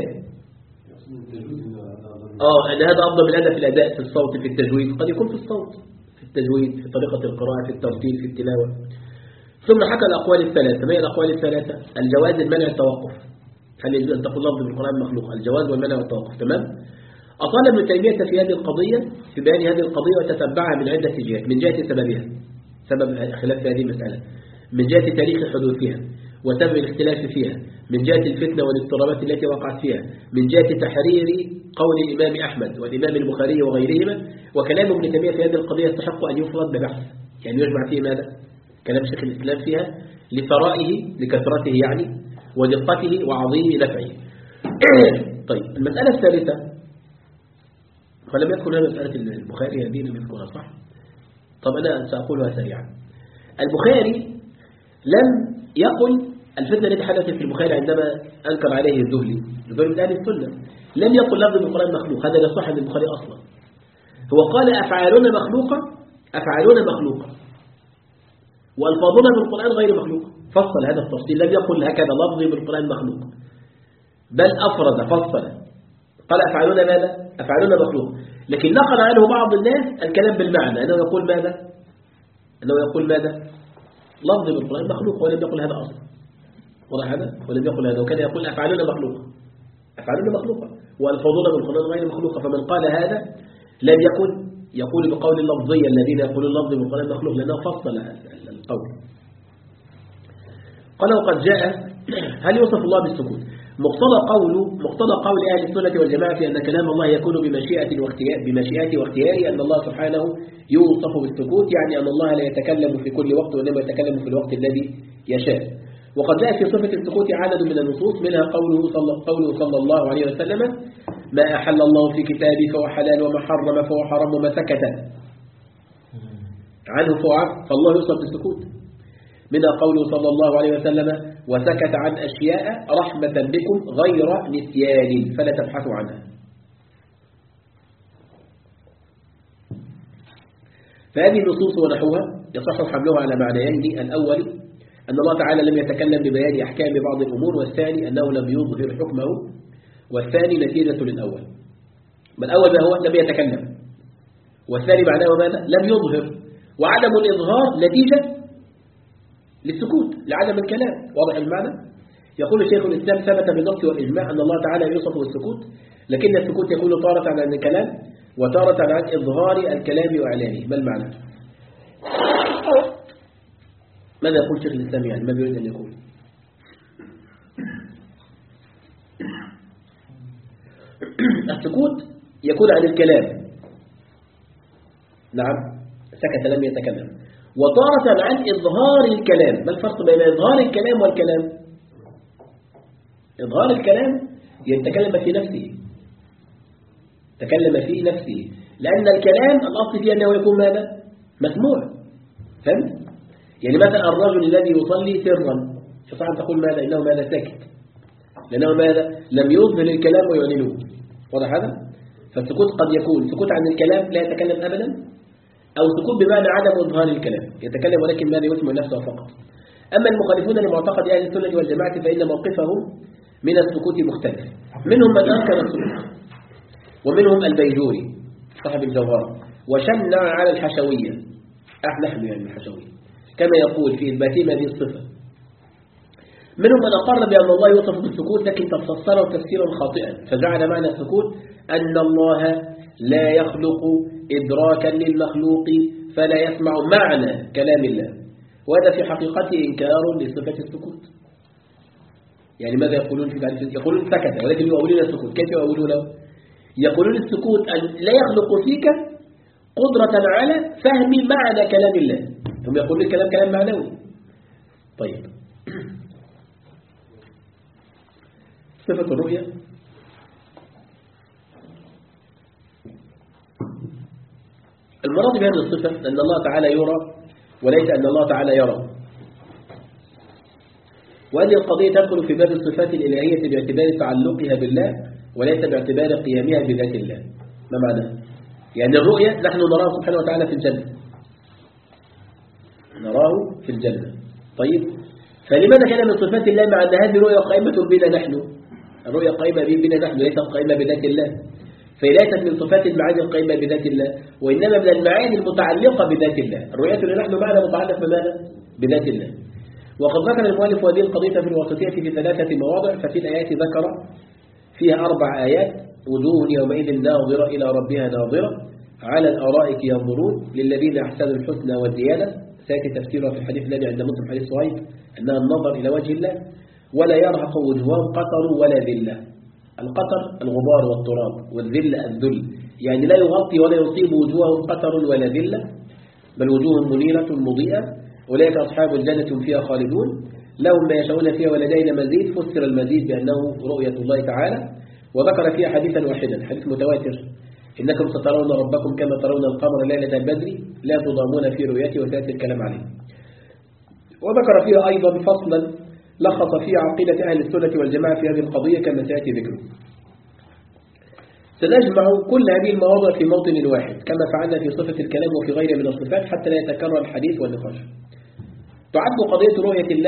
اه أن هذا أفضل من هذا في الأداء، في الصوت، في التجويد، قد يكون في الصوت، في التجويد، في طريقة القراءة، في الترتيل، في التلاوة. ثم حكى الأقوال الثلاثة. ما هي الأقوال الثلاثة؟ الجواز، المنع، التوقف. هل يجوز أن تقول لفظ بالقرآن مخلوق؟ الجواز والمنع والتوقف. تمام. أطال ابن تيمية في هذه القضية، في بيان هذه القضية، وتتبعها من عدة جهات. من جهة سببها، سبب خلاف في هذه المسألة، من جهة تاريخ حدوثها وسبب الاختلاف فيها، من جهة الفتنة والاضطرابات التي وقعت فيها، من جهة تحرير قول الإمام أحمد والإمام البخاري وغيرهما. وكلام ابن تيمية في هذه القضية يستحق أن يفرد ببحث، يعني يجمع فيه ماذا؟ كلام شيخ الإسلام فيها لثرائه، لكثرته يعني، ودقته وعظيم نفعه. طيب المسألة الثالثة، فلم يذكر هنا مسألة البخاري، هذه لم يذكرها صح؟ طب أنا سأقولها سريعا. البخاري لم يقل الفتنة التي حدثت في البخاري عندما أنكر عليه الذهلي، الذهلي من أهل السنة، لم يقل لفظ بالقرآن مخلوق، هذا لا يصح من البخاري أصلا. هو قال أفعالنا مخلوقة، أفعالنا مخلوقة، والفاظنا بالقرآن غير مخلوق. فصل هذا التفصيل، لم يقل هكذا لفظي بالقرآن مخلوق، بل أفرد فصل قال أفعالنا ماذا؟ أفعالنا مخلوق. لكن نقل عنه بعض الناس الكلام بالمعنى، أنه يقول ماذا؟ أنه يقول ماذا؟ لفظي بالقرآن مخلوق، ولم يقل هذا أصلا. ولا هذا ولم يقل هذا، وكان يقول أفعالنا مخلوقة، أفعالنا مخلوقة، والفاظنا بالقرآن غير مخلوقة. فمن قال هذا لم يكن يقول بقول اللفظية الذين يقولون اللفظ بالقرآن مخلوق، لأنه فصل القول. قال وقد جاء هل يوصف الله بالسكوت؟ مقتضى قول مقتضى قول أهل السنة والجماعة في أن كلام الله يكون بمشيئة واختيار بمشيئته واختياره، أن الله سبحانه يوصف بالسكوت، يعني أن الله لا يتكلم في كل وقت، وإنما يتكلم في الوقت الذي يشاء. وقد جاء في صفة السكوت عدد من النصوص، منها قوله صلى, قوله صلى الله عليه وسلم ما أحل الله في كتابه فهو حلال، وما حرم فهو حرام، وما سكت عنه فهو عفو، فالله يوصف بالسكوت. منها قوله صلى الله عليه وسلم وسكت عن أشياء رحمة بكم غير نسيان فلا تبحثوا عنها. فهذه النصوص ونحوها يصح حملها على معنيين: الأول أن الله تعالى لم يتكلم ببيان أحكام بعض الأمور، والثاني أنه لم يظهر حكمه، والثاني نتيجة للأول. ما الأول ما هو لم يتكلم، والثاني معناه ماذا؟ لم يظهر، وعدم الإظهار نتيجة للسكوت، لعدم الكلام. واضح المعنى؟ يقول شيخ الإسلام ثبت بالنص والإجماع أن الله تعالى يوصف بالسكوت، لكن السكوت يكون تارة عن الكلام وتارة عن إظهار الكلام وإعلانه. ما المعنى؟ ماذا يقول شيخ الإسلام يعني؟ ما بيريد أن يقول؟ السكوت يكون عن الكلام، نعم، سكت لم يتكلم، وطارة عن إظهار الكلام. ما الفرق بين إظهار الكلام والكلام؟ إظهار الكلام يتكلم في نفسه، تكلم في نفسه، لأن الكلام الأصل فيه أنه يكون ماذا؟ مسموع. فهمت؟ يعني مثلا الرجل الذي يصلي سرا يستطيع أن تقول ماذا؟ إنه ماذا؟ ساكت، لأنه ماذا؟ لم يظهر الكلام ويعلنه. واضح هذا؟ فالسكوت قد يكون سكوت عن الكلام لا يتكلم أبدا، أو سكوت بمعنى عدم إظهار الكلام، يتكلم ولكن ماذا؟ يسمع نفسه فقط. أما المخالفون لمعتقد أهل السنة والجماعة فإن موقفهم من السكوت مختلف. منهم من أنكر السكوت، ومنهم البيجوري صاحب الجوهرة، وشنع على الحشوية، نحن يعني الحشوية، كما يقول في إثباتهم هذه الصفة. منهم من أقر بأن الله يوصف بالسكوت، لكن تفسره تفسيرا خاطئا، فجعل معنى السكوت أن الله لا يخلق إدراكا للمخلوق فلا يسمع معنى كلام الله، وهذا في حقيقته إنكار لصفة السكوت. يعني ماذا يقولون في ذلك؟ يقولون سكت، ولكن يؤولون السكوت. كيف يؤولونه؟ يقولون السكوت أن لا يخلق فيك قدرة على فهم معنى كلام الله، هم يقولون الكلام كلام معنوي. طيب، صفة الرؤية المراد بهذه الصفة أن الله تعالى يرى وليس أن الله تعالى يرى. وهذه القضية تدخل في باب الصفات الإلهية باعتبار تعلقها بالله وليس باعتبار قيامها بذات الله. ما معنى؟ يعني الرؤية نحن نراه سبحانه وتعالى في الجنة، نراه في الجنة. طيب، فلماذا كان من صفات الله مع أن هذه الرؤية قائمة بنا نحن؟ الرؤية قائمة بنا نحن ليست قائمة بذات الله، فليست من صفات المعاني القائمة بذات الله، وإنما من المعاني المتعلقة بذات الله. الرؤية اللي نحن معنا متعلق بماذا؟ بذات الله. وقد ذكر المؤلف هذه القضية في الواسطية في ثلاثة مواضع، ففي الآيات ذكر فيها أربع آيات: وجوه يومئذ ناظرة إلى ربها ناظرة، على الأرائك ينظرون، للذين أحسنوا الحسنى والزيادة. سيأتي تفسيرها في الحديث الذي عند مسلم حديث صهيب أنها النظر إلى وجه الله. ولا يرهق وجوههم قطر ولا ذلة. القطر الغبار والتراب، والذل الذل، يعني لا يغطي ولا يصيب وجوههم قطر ولا ذلة، بل وجوه منيرة مضيئة. أولئك أصحاب الجنة فيها خالدون، لهم ما يشاءون فيها ولدينا مزيد. فسر المزيد بأنه رؤية الله تعالى، وذكر فيها حديثا واحدا، حديث متواتر: إنكم سترون ربكم كما ترون القمر ليلة البدر لا تضامون في رؤيته، وسيأتي الكلام عليه. وذكر فيها أيضا فصلا لخص فيه عقيدة أهل السنة والجماعة في هذه القضية كما سيأتي ذكره. سنجمع كل هذه المواضع في موطن واحد كما فعلنا في صفة الكلام وفي غيره من الصفات حتى لا يتكرر الحديث والنقاش. تعد قضية رؤية الله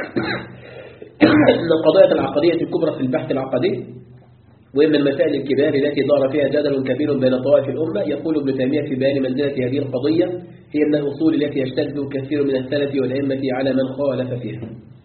من القضايا العقدية الكبرى في البحث العقدي، وإن المسائل الكبار التي دار فيها جدل كبير بين طوائف الأمة. يقول ابن تيمية في بيان منزلة هذه القضية: هي من الأصول التي يشتد كثير من السلف والأئمة على من خالف فيها.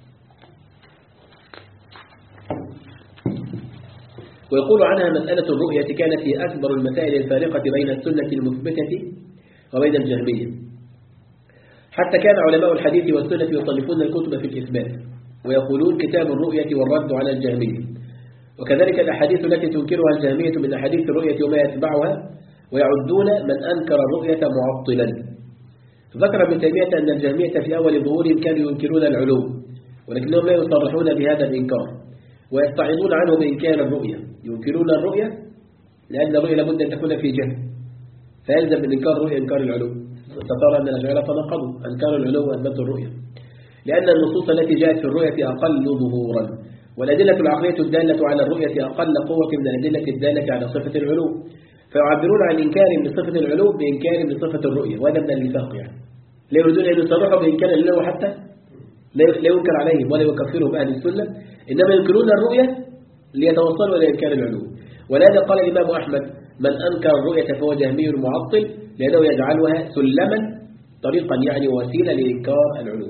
ويقول عنها: مسألة الرؤية كانت هي أكبر المسائل الفارقة بين السنة المثبتة وبين الجهمية، حتى كان علماء الحديث والسنة يصنفون الكتب في الإثبات ويقولون كتاب الرؤية والرد على الجهمية. وكذلك الأحاديث التي تنكرها الجهمية من أحاديث الرؤية وما يتبعها، ويعدون من أنكر الرؤية معطلا. ذكر ابن تيمية أن الجهمية في أول ظهورهم كانوا ينكرون العلو، ولكنهم لا يصرحون بهذا الإنكار، ويستعيضون عنه بإنكار الرؤية. ينكرون الرؤية لأن الرؤية لابد أن تكون في جهة، فيلزم من إنكار الرؤية إنكار العلو. سترى أن الأشاعرة تناقضوا: أنكروا العلو وأثبتوا الرؤية، لأن النصوص التي جاءت في الرؤية أقل ظهورا، والأدلة العقلية الدالة على الرؤية أقل قوة من الأدلة الدالة على صفة العلو، فيعبرون عن إنكار لصفة العلو بإنكار لصفة الرؤية، وهذا من النفاق. يعني لا يريدون أن يصرحوا بإنكار العلو حتى لا ينكر عليهم ولا يكفرهم أهل السنة، إنما ينكرون الرؤية ليتوصلوا إلى إنكار العلو. ولهذا قال الإمام أحمد: من أنكر الرؤية فهو جهمي معطل، لأنه يجعلها سلما طريقا يعني وسيلة لإنكار العلو.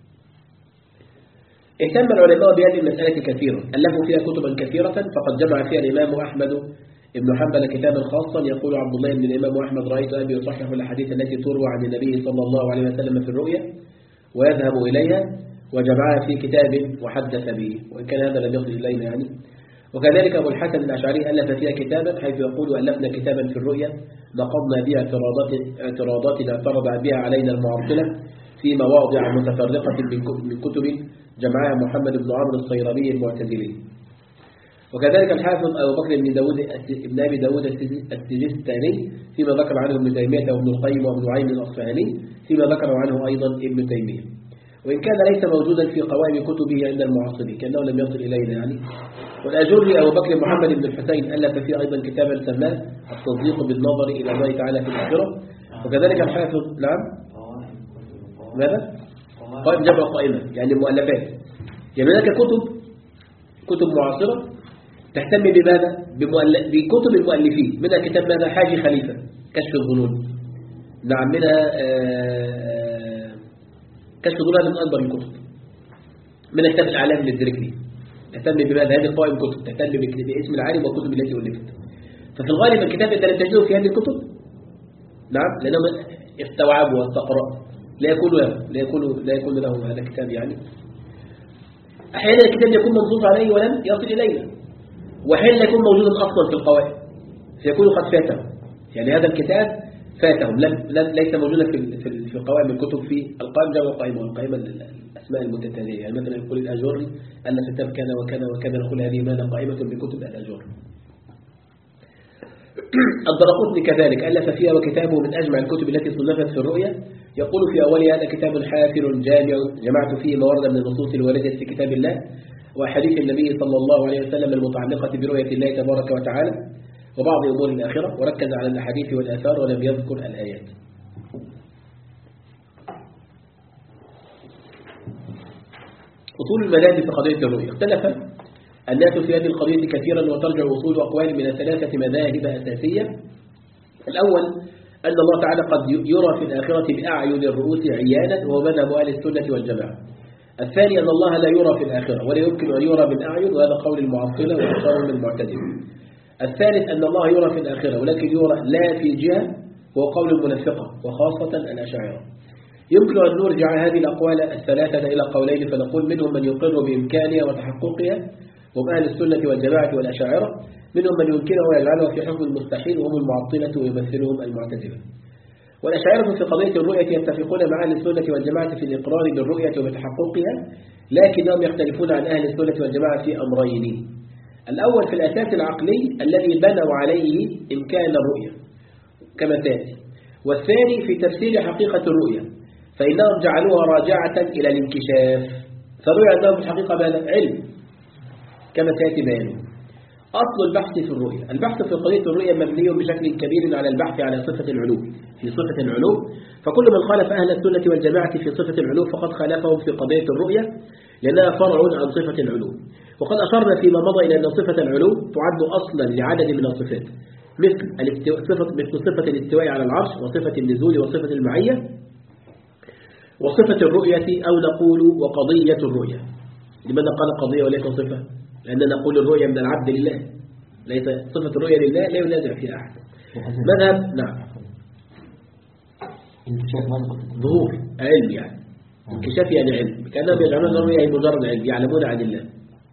اهتم العلماء بهذه المسألة كثيرا، ألفوا فيها كتبا كثيرة، فقد جمع فيها الإمام أحمد ابن حنبل كتابا خاصا. يقول عبد الله بن الإمام أحمد: رأيت أبي يصحح الأحاديث التي تروى عن النبي صلى الله عليه وسلم في الرؤيا ويذهب إليها، وجمعها في كتاب وحدث به، وإن كان هذا لم يصل إلينا يعني. وكذلك أبو الحسن الأشعري ألف فيها كتابا، حيث يقول: ألفنا كتابا في الرؤيا نقضنا بها اعتراضات اعتراضات اعترض بها علينا المعطلة في مواضع متفرقة من كتب جمعها محمد بن عمرو الصيرابي المعتزلي. وكذلك الحافظ أبو بكر بن داود ابن أبي داود السجستاني فيما ذكر عنه ابن تيمية وابن القيم وابن عين الأصفهاني فيما ذكر عنه أيضا ابن تيمية، وإن كان ليس موجودا في قوائم كتبه عند المعاصرين كأنه لم يصل إلينا يعني. والأجري أبو بكر محمد بن الحسين ألف فيه أيضا كتابا سماه التصديق بالنظر إلى الله تعالى في الآخرة. وكذلك الحافظ نعم ماذا؟ قائم جمع قائمة يعني مؤلفات، يعني هناك كتب كتب معاصرة تهتم بماذا؟ بكتب المؤلفين. منها كتاب ماذا؟ حاجي خليفة كشف الظنون، نعم. منها كشف الظنون من أكبر الكتب. من كتاب الأعلام للدركلي تهتم بماذا؟ هذه قائم كتب تهتم باسم العالم والكتب التي ألفت. ففي الغالب الكتاب الذي تجده في هذه الكتب نعم لأنهم استوعبوا واستقرأوا لا يكون له لا يكون لا يكون له هذا الكتاب. يعني أحيانا الكتاب يكون منصوص عليه ولم يصل إلينا، وأحيانا يكون موجودا أصلا في القوائم فيكون قد فاته. يعني هذا الكتاب فاتهم لم ليس موجودا في في في قوائم الكتب. في القائم جمع قائمة، والقائمة الأسماء المتتالية. يعني مثلا يقول الأجوري أن كتاب كان وكان وكذا، نقول هذه ماذا؟ قائمة بكتب الأجوري. الدرقطني كذلك ألف فيها وكتابه من أجمع الكتب التي صنفت في الرؤيا، يقول في أوله هذا كتاب حافل جامع جمعت فيه موارد من النصوص الواردة في كتاب الله وحديث النبي صلى الله عليه وسلم المتعلقة برؤية الله تبارك وتعالى وبعض أمور الآخرة، وركز على الأحاديث والآثار ولم يذكر الآيات. أصول المذاهب في قضية الرؤية. اختلف الناس في هذه القضية كثيرا، وترجع أصول أقوال من ثلاثة مذاهب أساسية. الأول أن الله تعالى قد يرى في الآخرة بأعين الرؤوس عيانا، وهو مذهب أهل السنة والجماعة. الثاني أن الله لا يرى في الآخرة ولا يمكن أن يرى بالأعين، وهذا قول المعطلة وقول المعتزلة. الثالث أن الله يرى في الآخرة ولكن يرى لا في جهة، وهو قول المنافقة وخاصة الأشاعرة. يمكن أن نرجع هذه الأقوال الثلاثة إلى قولين، فنقول منهم من يقر بإمكانها وتحققها وهم أهل السنة والجماعة والأشاعرة، منهم من ينكرها ويجعلها في حكم المستحيل وهم المعطلة ويمثلهم المعتزلة. والأشاعرة في قضية الرؤية يتفقون مع أهل السنة والجماعة في الإقرار بالرؤية وبتحققها، لكنهم يختلفون عن أهل السنة والجماعة في أمرين. الأول في الأساس العقلي الذي بنوا عليه إمكان الرؤية كما تأتي، والثاني في تفسير حقيقة الرؤية، فإنهم جعلوها راجعة إلى الانكشاف، فالرؤية عندهم في الحقيقة ماذا؟ علم كما تأتي بيانه. أصل البحث في الرؤية، البحث في قضية الرؤية مبني بشكل كبير على البحث على صفة العلو، في صفة العلو، فكل من خالف أهل السنة والجماعة في صفة العلو فقد خالفهم في قضية الرؤية، لأنها فرع عن صفة العلو. وقد أشرنا فيما مضى إلى أن صفة العلو تعد أصلا لعدد من الصفات، مثل الاستواء، صفة مثل صفة الاستواء على العرش، وصفة النزول، وصفة المعية، وصفة الرؤية، أو نقول وقضية الرؤية. لماذا قال قضية وليس صفة؟ لأننا نقول الرؤية من العبد لله، ليس صفة الرؤية لله لا ينازع فيها أحد. مذهب نعم ظهور علم، يعني انكشاف يعني علم، كأنهم يجعلون الرؤية مجرد علم، يعلمون عن الله.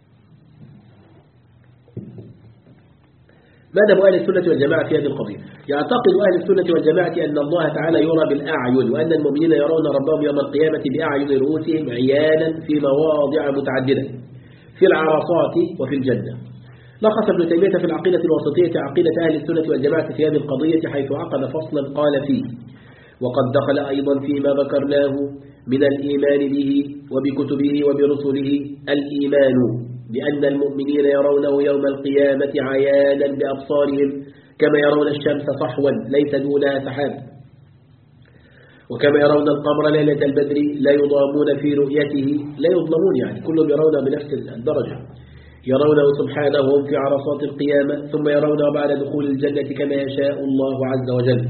ماذا أهل السنة والجماعة في هذه القضية؟ يعتقد أهل السنة والجماعة أن الله تعالى يرى بالأعين، وأن المؤمنين يرون ربهم يوم القيامة بأعين رؤوسهم عيانا في مواضع متعددة في العرصات وفي الجنة. لخص ابن تيمية في العقيدة الوسطية عقيدة أهل السنة والجماعة في هذه القضية، حيث عقد فصلا قال فيه: وقد دخل أيضا فيما ذكرناه من الإيمان به وبكتبه وبرسله الإيمان بأن المؤمنين يرونه يوم القيامة عيانا بأبصارهم كما يرون الشمس صحوا ليس دونها سحاب، وكما يرون القمر ليلة البدر لا يضامون في رؤيته، لا يظلمون يعني كلهم يرونه بنفس الدرجة، يرونه سبحانه وهم في عرصات القيامة، ثم يرونه بعد دخول الجنة كما يشاء الله عز وجل.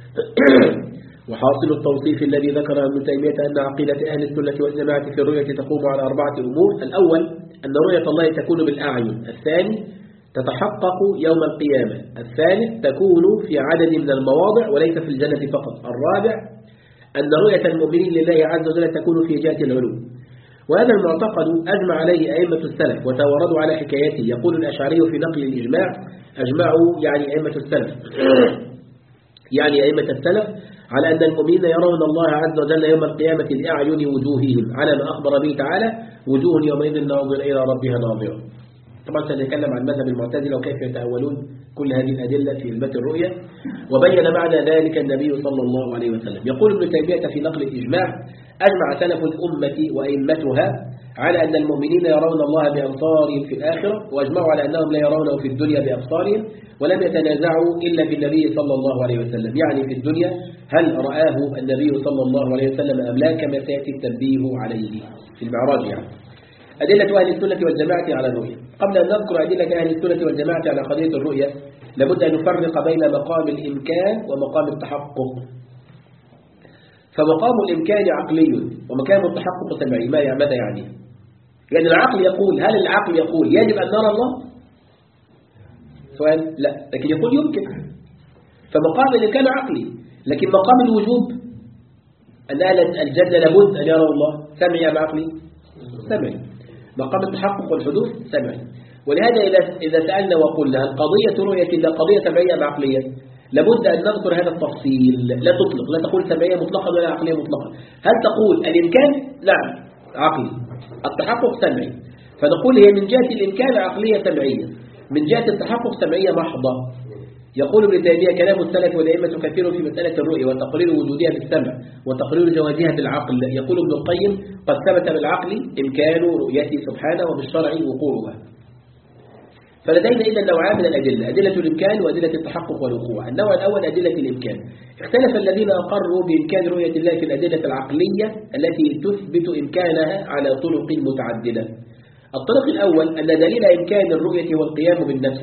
وحاصل التوصيف الذي ذكره ابن تيمية أن عقيدة أهل السنة والجماعة في الرؤية تقوم على أربعة أمور: الأول أن رؤية الله تكون بالأعين، الثاني تتحقق يوم القيامة، الثالث تكون في عدد من المواضع وليس في الجنة فقط، الرابع أن رؤية المؤمنين لله عز وجل تكون في جهة العلو. وهذا المعتقد أجمع عليه أئمة السلف وتواردوا على حكايته. يقول الأشعري في نقل الإجماع: أجمعوا يعني أئمة السلف يعني أئمة السلف على أن المؤمنين يرون الله عز وجل يوم القيامة بأعين وجوههم، على ما أخبر به تعالى: وجوه يومئذ ناظرة إلى ربها ناظرة. طبعا سنتكلم عن مذهب المعتزلة وكيف يتأولون كل هذه الأدلة في إثبات الرؤية، وبين معنى ذلك النبي صلى الله عليه وسلم. يقول ابن تيمية في نقل الإجماع: أجمع سلف الأمة وأئمتها على أن المؤمنين يرون الله بأبصارهم في الآخرة، وأجمعوا على أنهم لا يرونه في الدنيا بأبصارهم، ولم يتنازعوا إلا بالنبي صلى الله عليه وسلم، يعني في الدنيا هل رآه النبي صلى الله عليه وسلم أم لا، كما سيأتي التنبيه عليه في المعراج. يعني أدلة أهل السنة والجماعة على الرؤية. قبل أن نذكر أدلة أهل السنة والجماعة على قضية الرؤية لابد أن نفرق بين مقام الإمكان ومقام التحقق. فمقام الإمكان عقلي ومقام التحقق سمعي. ماذا يعني؟ يعني العقل يقول، هل العقل يقول يجب أن نرى الله؟ سؤال لا، لكن يقول يمكن. فمقام الإمكان عقلي، لكن مقام الوجوب أن أهل الجنة لابد أن يروا الله سمعي أم عقلي؟ سمعي. مقام التحقق والحدوث سمعي. ولهذا إذا إذا سألنا وقلنا هل قضية رؤية الله قضية سمعية أم عقلية، لابد أن نذكر هذا التفصيل. لا تطلق، لا تقول سمعية مطلقا ولا عقلية مطلقا. هل تقول الإمكان؟ نعم عقلي، التحقق سمعي. فنقول هي من جهة الإمكان عقلية سمعية، من جهة التحقق سمعية محضة. يقول ابن تيمية كلام السلف والأئمة كثير في مسألة الرؤية وتقرير وجودها بالسمع وتقرير جوازها بالعقل. يقول ابن القيم قد ثبت بالعقل إمكان رؤيته سبحانه وبالشرع وقوعها. فلدينا إذا نوعان من الأدلة، أدلة الإمكان وأدلة التحقق والوقوع. النوع الأول أدلة الإمكان. اختلف الذين أقروا بإمكان رؤية الله في الأدلة العقلية التي تثبت إمكانها على طرق متعددة. الطريق الأول أن دليل إمكان الرؤية هو القيام بالنفس.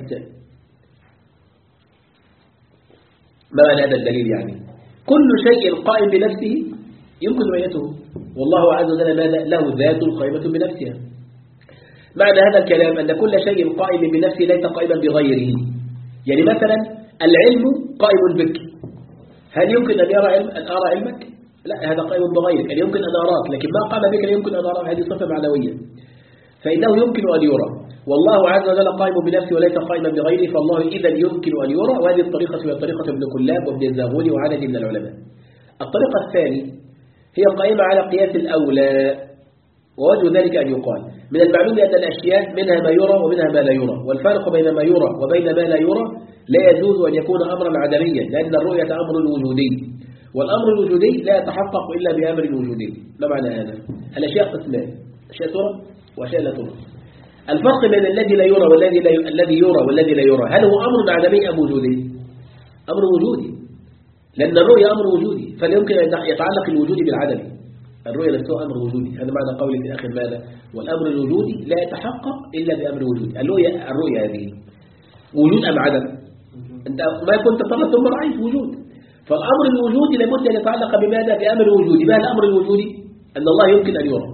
ما معنى هذا الدليل؟ يعني كل شيء قائم بنفسه يمكن رؤيته، والله عز وجل ماذا؟ له ذات قائمة بنفسها. معنى هذا الكلام أن كل شيء قائم بنفسه ليس قائما بغيره. يعني مثلا العلم قائم بك، هل يمكن أن يرى علم أن أرى علمك؟ لا، هذا قائم بغيرك. يعني يمكن أن أراك، لكن ما قام بك لا يمكن أن أرى. هذه صفة معنوية، فإنه يمكن أن يرى، والله عز وجل قائم بنفسه وليس قائما بغيره، فالله إذا يمكن أن يرى. وهذه الطريقة هي طريقة ابن كلاب وابن الزاغوني وعدد من العلماء. الطريقة الثانية هي قائمة على قياس الأولى، ووجه ذلك أن يقال من المعلوم أن الأشياء منها ما يرى ومنها ما لا يرى، والفرق بين ما يرى وبين ما لا يرى لا يجوز أن يكون أمرا عدميا، لأن الرؤية أمر وجودي، والأمر الوجودي لا يتحقق إلا بأمر وجودي. ما معنى هذا؟ الأشياء قسمان، أشياء ترى وأشياء لا ترى. الفرق بين الذي لا يرى والذي لا ي... الذي يرى والذي لا يرى، هل هو أمر عدمي أم وجودي؟ أمر وجودي، لأن الرؤية أمر وجودي، فلا يمكن أن يتعلق الوجود بالعدم. الرؤية نفسها أمر وجودي. هذا معنى قولي في آخر ماذا؟ والأمر الوجودي لا يتحقق إلا بأمر وجودي. الرؤية الرؤية هذه وجود أم عدم؟ أنت ما كنت ترى ثم رأيت وجود، فالأمر الوجودي لابد أن يتعلق بماذا؟ بأمر وجودي. ما الأمر الوجودي؟ أن الله يمكن أن يرى،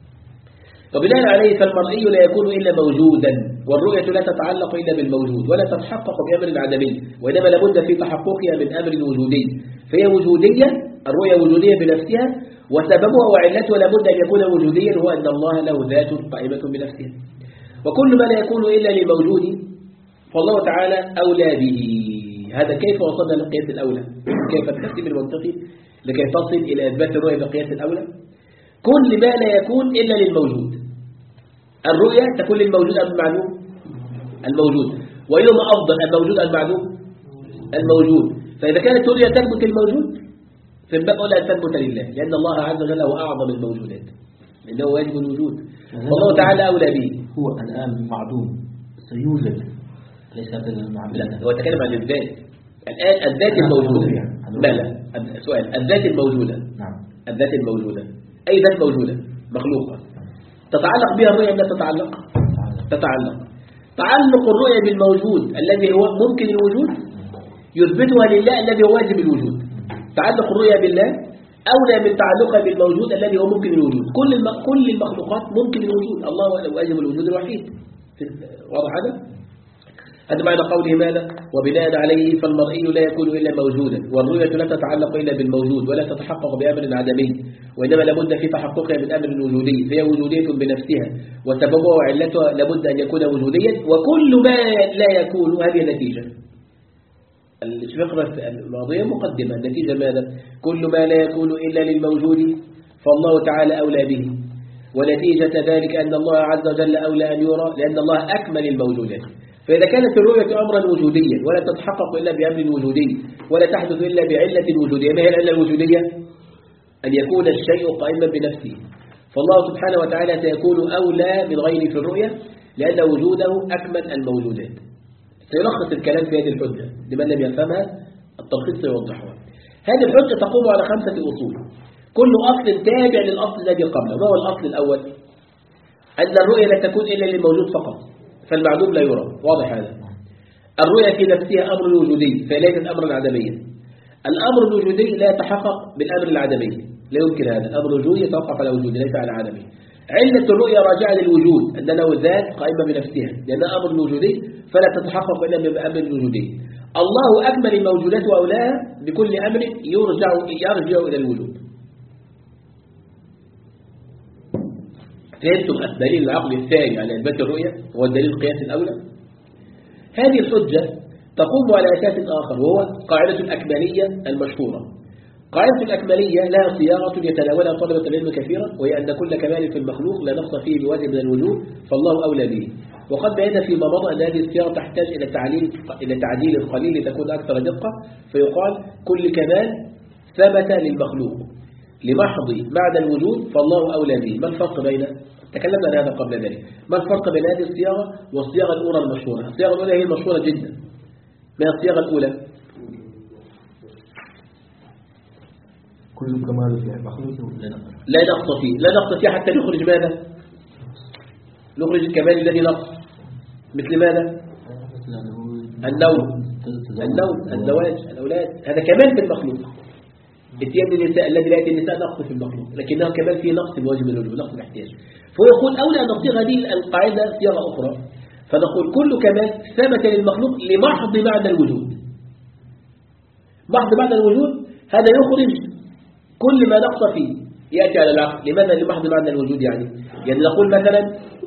وبناء عليه فالمرئي لا يكون إلا موجودا، والرؤية لا تتعلق إلا بالموجود ولا تتحقق بأمر عدمي، وإنما لابد في تحققها من أمر وجودي. فهي وجودية، الرؤية وجودية بنفسها، وسببها وعلتها لابد أن يكون وجوديا، هو أن الله له ذات قائمة بنفسها. وكل ما لا يكون إلا للموجود فالله تعالى أولى به. هذا كيف وصلنا لقياس الأولى؟ كيف الترتيب المنطقي لكي تصل إلى إثبات الرؤية بقياس الأولى؟ كل ما لا يكون إلا للموجود. الرؤية تكون للموجود أم المعلوم؟ الموجود. وأيهما أفضل، الموجود أم المعلوم؟ الموجود. فإذا كانت الرؤية تثبت الموجود فالباب أولى أن تثبت لله، لأن الله عز وجل هو أعظم الموجودات، إنه واجب الوجود، والله تعالى أولى به. هو الآن معدوم سيوجد، ليس بالمعلوم. لا، هو تكلم عن الذات الآن، الذات الموجودة. لا لا، سؤال الذات الموجودة. نعم، الذات الموجودة، أي ذات موجودة مخلوقة تتعلق بها الرؤية؟ لا تتعلق؟ تتعلق. تعلق الرؤية بالموجود الذي هو ممكن الوجود يثبتها لله الذي هو واجب الوجود. تعلق الرؤية بالله أولى من تعلقها بالموجود الذي هو ممكن الوجود. كل الم... كل المخلوقات ممكن الوجود، الله واجب الوجود الوحيد. واضح هذا؟ هذا معنى قوله ماذا؟ وبناء عليه فالمرئي لا يكون إلا موجودا، والرؤية لا تتعلق إلا بالموجود ولا تتحقق بأمر عدمي، وإنما لابد في تحققها من أمر وجودي، فهي وجودية بنفسها، وسببها وعلتها لابد أن يكون وجوديا. وكل ما لا يكون، هذه النتيجة. الفقرة الماضية مقدمة، النتيجة ماذا؟ كل ما لا يكون إلا للموجود فالله تعالى أولى به، ونتيجة ذلك أن الله عز وجل أولى أن يرى، لأن الله أكمل الموجودات. فإذا كانت الرؤية أمرا وجوديا ولا تتحقق إلا بأمر وجودي ولا تحدث إلا بعلة وجودية، ما هي العلة الوجودية؟ أن يكون الشيء قائما بنفسه، فالله سبحانه وتعالى سيكون أولى من غيره في الرؤية، لأن وجوده أكمل الموجودات. سيلخص الكلام في هذه الحجة لمن لم يفهمها، التلخيص سيوضحها. هذه الحجة تقوم على خمسة أصول، كل أصل تابع للأصل الذي قبله. ما هو الأصل الأول؟ أن الرؤية لا تكون إلا للموجود فقط، فالمعلوم لا يرى. واضح هذا؟ الرؤية في نفسها أمر وجودي فليست أمرا عدميا. الأمر الوجودي لا يتحقق بالأمر العدمي، لا يمكن هذا. الأمر الوجودي يتوقف على وجود ليس على عدمي. علة الرؤية راجعة للوجود، أن له ذات قائمة بنفسها، لأنها أمر وجودي فلا تتحقق إلا بأمر وجودي. الله أكمل الموجودات وأولاها بكل أمر يرجع يرجع إلى الوجود. فهمتم الدليل العقلي الثاني على إثبات الرؤية هو الدليل القياس الأولى. هذه الحجة تقوم على أساس آخر، وهو قاعدة الأكمالية المشهورة. قاعدة الأكمالية لها صياغة يتناولها طلبة العلم كثيرا، وهي أن كل كمال في المخلوق لا نقص فيه بوجه من الوجوه فالله أولى به. وقد بينا فيما مضى أن هذه الصيغة تحتاج إلى تعليل إلى تعديل قليل لتكون أكثر دقة، فيقال كل كمال ثبت للمخلوق لمحض بعد الوجود فالله أولى به. ما الفرق بين تكلمنا عن هذا قبل ذلك، ما الفرق بين هذه الصيغة والصيغة الأولى المشهورة؟ الصيغة الأولى هي المشهورة جدا. ما الصيغة الأولى؟ كل كمال في مخلوق لا نقص لا نقص فيه، لا نقص فيه حتى نخرج ماذا؟ نخرج الكمال الذي نقص مثل ماذا؟ النوم النوم الزواج الأولاد، هذا كمال في المخلوق. اتيان النساء الذي لا يأتي النساء نقص في المخلوق، لكنها كمال فيه نقص بواجب الوجود، نقص الاحتياج. فهو يقول أولى أن نصيغ هذه القاعدة صيغة أخرى، فنقول كل كمال ثبت للمخلوق لمحض بعد الوجود. محض بعد الوجود هذا يخرج كل ما نقص فيه، يأتي على العقل. لماذا لمحض بعد الوجود؟ يعني يعني نقول مثلا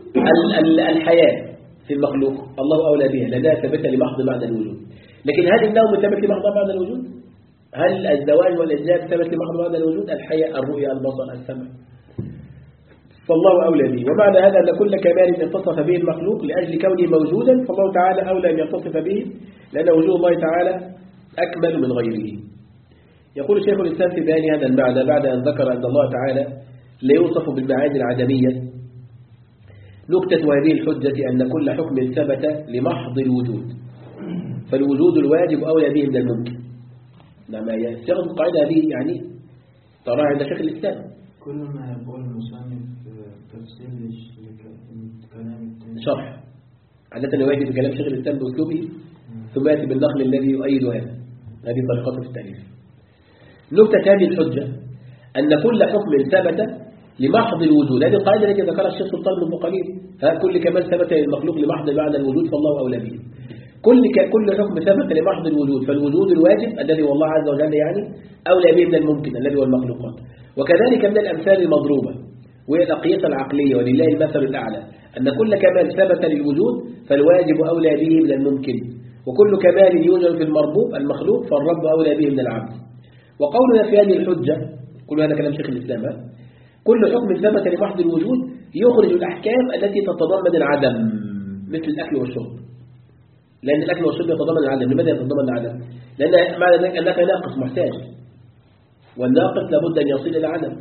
الحياة في المخلوق الله أولى بها لأنها ثبت لمحض بعد الوجود، لكن هل النوم ثبت لمحض بعد الوجود؟ هل الزواج والإنجاب ثبت لمحض بعد الوجود؟ الحياة، الرؤية، البصر، السمع، فالله أولى به. ومعنى هذا أن كل كمال اتصف به المخلوق لأجل كونه موجودا فالله تعالى أولى أن يتصف به، لأن وجود الله تعالى أكمل من غيره. يقول شيخ الإسلام في بيان هذا المعنى بعد أن ذكر أن الله تعالى لا يوصف بالمعاني العدمية، نكتة هذه الحجة أن كل حكم ثبت لمحض الوجود فالوجود الواجب أولى به من الممكن. نعم، يستغل القاعدة هذه يعني تراها عند شيخ الإسلام. كل ما يقول المصنف تفسير لكلام شرح عادة يؤيد بكلام شيخ الإسلام بأسلوبه ثم يأتي بالنقل الذي يؤيد هذا. هذه طريقته في التأليف. نكتة هذه الحجة أن كل حكم ثبت لمحض الوجود، هذه القاعدة التي ذكرها الشيخ سلطان بن قليل، ها كل كمال ثبت للمخلوق لمحض بعد الوجود فالله أولى به. كل كل حكم ثبت لمحض الوجود فالوجود الواجب الذي هو الله عز وجل يعني أولى به من الممكن الذي هو المخلوقات. وكذلك من الأمثال المضروبة وهي الأقيسة العقلية ولله المثل الأعلى أن كل كمال ثبت للوجود فالواجب أولى به من الممكن، وكل كمال يوجد في المربوب المخلوق فالرب أولى به من العبد. وقولنا في هذه الحجة، كل هذا كلام شيخ الإسلام، كل حكم ثبت لمحض الوجود يخرج الأحكام التي تتضمن العدم مثل الأكل والشرب، لأن الأكل والشرب يتضمن العدم. لماذا يتضمن العدم؟ لأن معنى ذلك أنك ناقص محتاج، والناقص لابد أن يصل إلى عدم،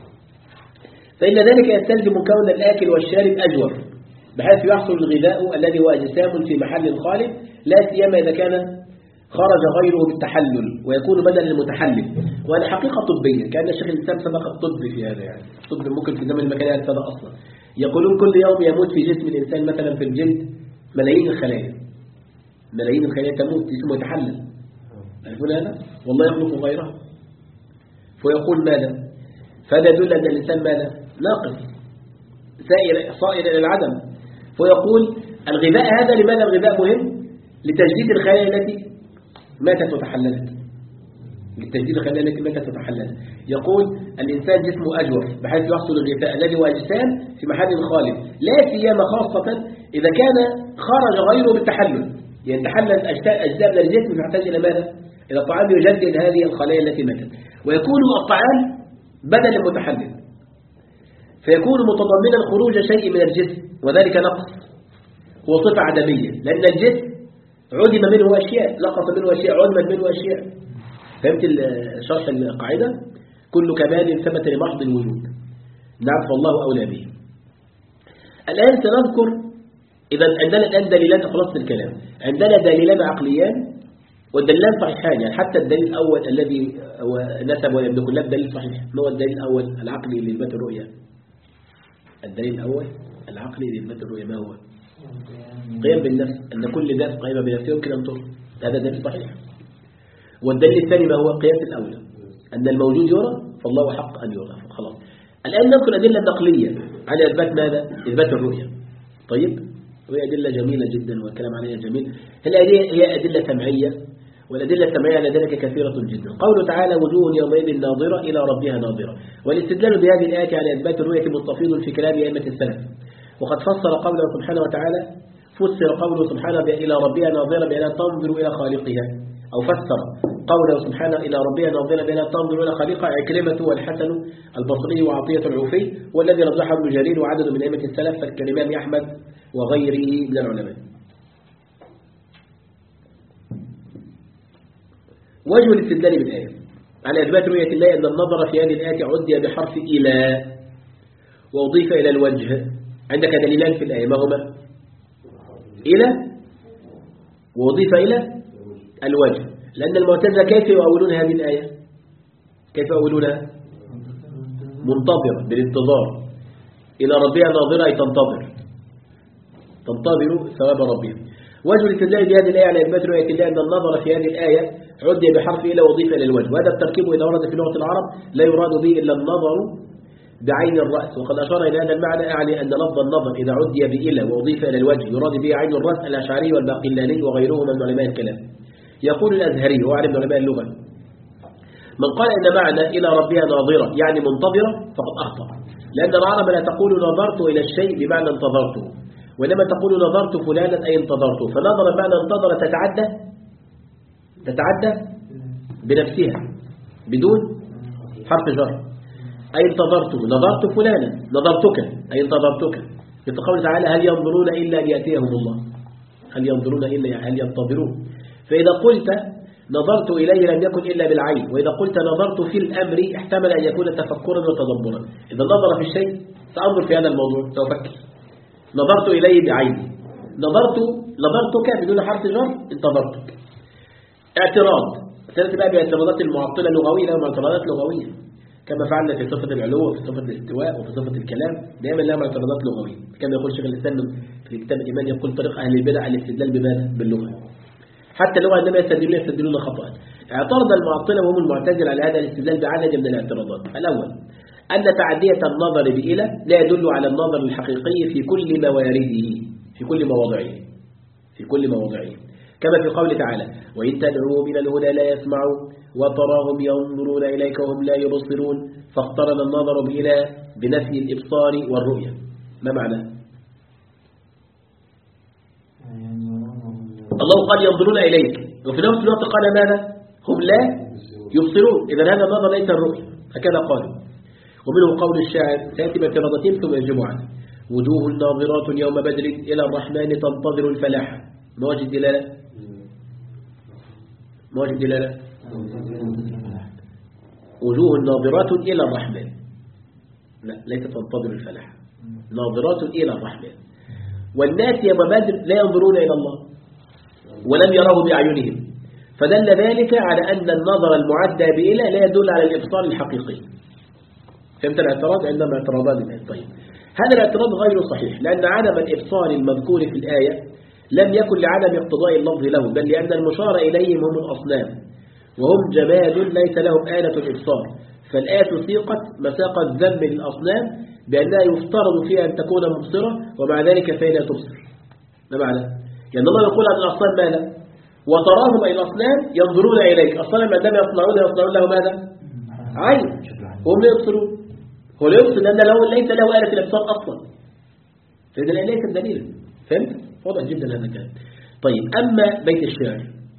فإن ذلك يستلزم كون الآكل والشارب أجور بحيث يحصل الغذاء الذي هو أجسام في محل خالد، لا سيما إذا كان خرج غيره بالتحلل ويكون بدلا للمتحلل. وهذا حقيقة طبية، كان الشيخ الإسلام سبق الطب في هذا، يعني الطب ممكن في زمن المكان يعرف هذا أصلا. يقولون كل يوم يموت في جسم الإنسان مثلا في الجلد ملايين الخلايا، ملايين الخلايا تموت، جسمه يتحلل. يقول هذا والله يخلق غيره، فيقول ماذا؟ فهذا يدل أن الإنسان ماذا؟ ناقص سائر صائر إلى العدم. فيقول الغذاء هذا لماذا الغذاء مهم؟ لتجديد الخلايا التي ماتت وتحللت، لتجديد الخلايا التي ماتت وتحللت. يقول الإنسان جسمه أجور بحيث يحصل الغذاء الذي هو أجسام في محل خالد، لا سيما خاصة إذا كان خرج غيره بالتحلل، يعني تحلل أجزاء من الجسم فيحتاج إلى ماذا؟ إلى الطعام يجدد هذه الخلايا التي ماتت، ويكون الطعام بدل المتحلل فيكون متضمنا خروج شيء من الجسم، وذلك نقص هو صفة عدمية، لأن الجسم عدم منه أشياء، نقص منه أشياء، عدمت منه أشياء. فهمت شرح القاعدة؟ كل كمال ثبت لمحض الوجود نعم فالله أولى به. الآن سنذكر إذا عندنا الآن دليلان، خلاصة الكلام عندنا دليلان عقليان والدليلان صحيحان، يعني حتى الدليل الأول الذي هو نسب ويبدو كلها دليل صحيح. ما هو الدليل الأول العقلي لإثبات الرؤية؟ الدليل الأول العقلي لإثبات الرؤية ما هو؟ قيام بالنفس، أن كل ذات قائمة بنفسه يمكن أن ترى، هذا دليل صحيح. والدليل الثاني ما هو؟ قياس الأولى، أن الموجود يرى فالله حق أن يرى. خلاص الآن نذكر أدلة نقلية على إثبات ماذا؟ إثبات الرؤية. طيب، وهي أدلة جميلة جدا والكلام عليها جميل. هي أدلة سمعية، والأدلة السمعية على ذلك كثيرة جدا. قوله تعالى وجوه يومئذ ناظرة إلى ربها ناظرة، والاستدلال بهذه الآية على إثبات الرؤية مستفيض في كلام أئمة السلف. وقد فسر قوله سبحانه وتعالى فسر قوله سبحانه إلى ربها ناظرة بأنها تنظر إلى خالقها، أو فسر قوله سبحانه إلى ربها ناظرة بلا تنظر إلى خليقة عكرمة والحسن البصري وعطية العوفي والذي رجحه ابن جرير وعدد من أئمة السلف كالإمام أحمد وغيره من العلماء. وجه الاستدلال بالآية على إثبات رؤية الله أن النظر في هذه الآية عدي بحرف إلى وأضيف إلى الوجه. عندك دليلان في الآية ما هما؟ إلى وأضيف إلى الوجه، لأن المعتزلة كيف يؤولون هذه الآية؟ كيف يؤولونها؟ منتظر بالانتظار، إلى ربها ناظرة أي تنتظر تنتظر ثواب ربها. وجه الاستدلال بهذه الآية على إثبات رؤية الله أن النظر في هذه الآية عدي بحرف إلى وأضيف إلى الوجه، وهذا التركيب إذا ورد في لغة العرب لا يراد به إلا النظر بعين الرأس، وقد أشار إلى هذا المعنى أعني أن لفظ النظر إذا عدي بإلى وأضيف إلى الوجه يراد به عين الرأس الأشعري والباقلاني وغيرهما من علماء الكلام. يقول الأزهري وهو عالم علماء اللغة من قال إن معنى إلى ربها ناظرة يعني منتظرة فقد أخطأ، لأن العرب لا تقول نظرت إلى الشيء بمعنى انتظرته، وإنما تقول نظرت فلانا أي انتظرته، فنظر بمعنى انتظر تتعدى تتعدى بنفسها بدون حرف جر، أي انتظرته نظرت فلانا نظرتك أي انتظرتك، مثل قوله تعالى هل ينظرون إلا أن يأتيهم الله، هل ينظرون إلا هل ينتظرون. فإذا قلت نظرت إليه لم يكن إلا بالعين، وإذا قلت نظرت في الأمر احتمل أن يكون تفكرا وتدبرا. إذا نظر في الشيء سأنظر في هذا الموضوع سأفكر. نظرت إليه بعيني، نظرت نظرتك بدون حرف جر انتظرتك. اعتراض ثلاثة بقى باعتراضات المعطلة اللغوية لهم اعتراضات لغوية كما فعلنا في صفة العلو وفي صفة الاستواء وفي صفة الكلام، دائما لهم اعتراضات لغوية كما يقول شيخ الإسلام في كتاب الإيمان يقول طريق أهل البدع الاستدلال بماذا؟ باللغة. حتى اللغة عندما يستدلون يستدلون خطأ. اعترض المعطلة وهم المعتزلة على هذا الاستدلال بعدد من الاعتراضات. الأول أن تعدية النظر بإلى لا يدل على النظر الحقيقي في كل موارده في كل مواضعه في كل مواضعه كما في قوله تعالى وإن تدعوهم إلى الهدى لا يسمعوا وتراهم ينظرون إليك وهم لا يبصرون، فاقترن النظر بإلى بنفي الإبصار والرؤية. ما معناه؟ الله قال ينظرون إليك وفي نفس الوقت قال ماذا؟ هم لا يبصرون، إذا هذا النظر ليس الرؤية، هكذا قالوا. ومنه قول الشاعر سيأتي باعتراضتين ثم يجب عنه وجوه ناظرات يوم بدر إلى الرحمن تنتظر الفلاح. ما وجه الدلالة؟ ما وجه الدلالة؟ وجوه ناظرات إلى الرحمن، لا ليس تنتظر الفلاح، ناظرات إلى الرحمن. والناس يوم بدر لا ينظرون إلى الله ولم يراه بأعينهم، فدل ذلك على أن النظر المعدى بإلى لا يدل على الإبصار الحقيقي. فهمت الاعتراض؟ عندما اعتراضان الآن. طيب هذا الاعتراض غير صحيح، لأن عدم الإبصار المذكور في الآية لم يكن لعدم اقتضاء اللفظ له، بل لأن المشار إليهم هم الأصنام وهم جماد ليس لهم آلة الإبصار، فالآية سيقت مساق الذم للأصنام بأنها يفترض فيها أن تكون مبصرة ومع ذلك فهي لا تبصر. ما معنى؟ يعني الله يقول عن الأصنام ماذا؟ وتراهم أي الأصنام ينظرون إليك، الأصنام عندما يصنعون يصنعون له ماذا؟ عين، هم لا يبصرون، هو لا يبصر لأن له ليس له آلة الإبصار أصلا، فإذا الآية ليست دليلا. فهمت؟ واضح جدا هذا الكلام. طيب أما بيت الشعر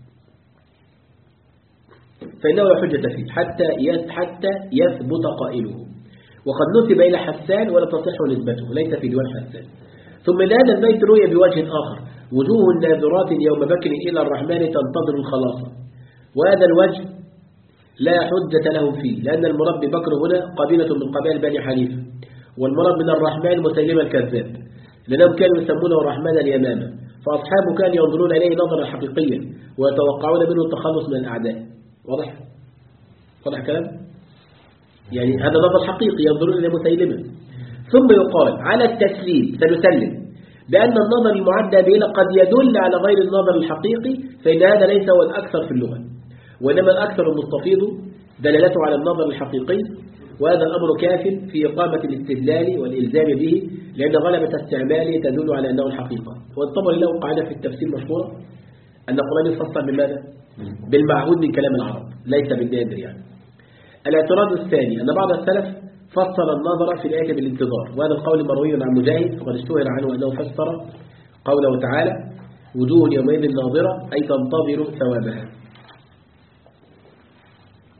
فإنه لا حجة فيه حتى حتى يثبت قائله، وقد نسب إلى حسان ولا تصح نسبته، ليس في ديوان حسان. ثم إن هذا البيت روي بوجه آخر وجوه ناظرات يوم بكر إلى الرحمن تنتظر الخلاص، وهذا الوجه لا حجة له فيه، لأن المراد ببكر هنا قبيلة من قبائل بني حنيفة، والمراد من الرحمن مسيلمة الكذاب، لأنهم كانوا يسمونه الرحمن اليمامة، فأصحابه كانوا ينظرون إليه نظرا حقيقيا ويتوقعون منه التخلص من الأعداء. واضح؟ واضح كلام؟ يعني هذا نظر حقيقي ينظرون إلى مسيلمة. ثم يقال على التسليم سنسلم بأن النظر المعدى به قد يدل على غير النظر الحقيقي، فإن هذا ليس هو الأكثر في اللغة، وإنما الأكثر المستفيض دلالته على النظر الحقيقي، وهذا الأمر كاف في إقامة الاستدلال والإلزام به، لأن غلبة استعماله تدل على أنه الحقيقة. والطبري له قاعدة في التفسير مشهورة أن القرآن يفسر بماذا؟ بالمعهود من كلام العرب ليس بالنادر. يعني الاعتراض الثاني أن بعض السلف فسر النظر في الآية بالانتظار، وهذا القول مروي عن مجاهد وقد اشتهر عنه أنه فسر قوله تعالى وجوه يومئذ ناظرة أي تنتظر ثوابها.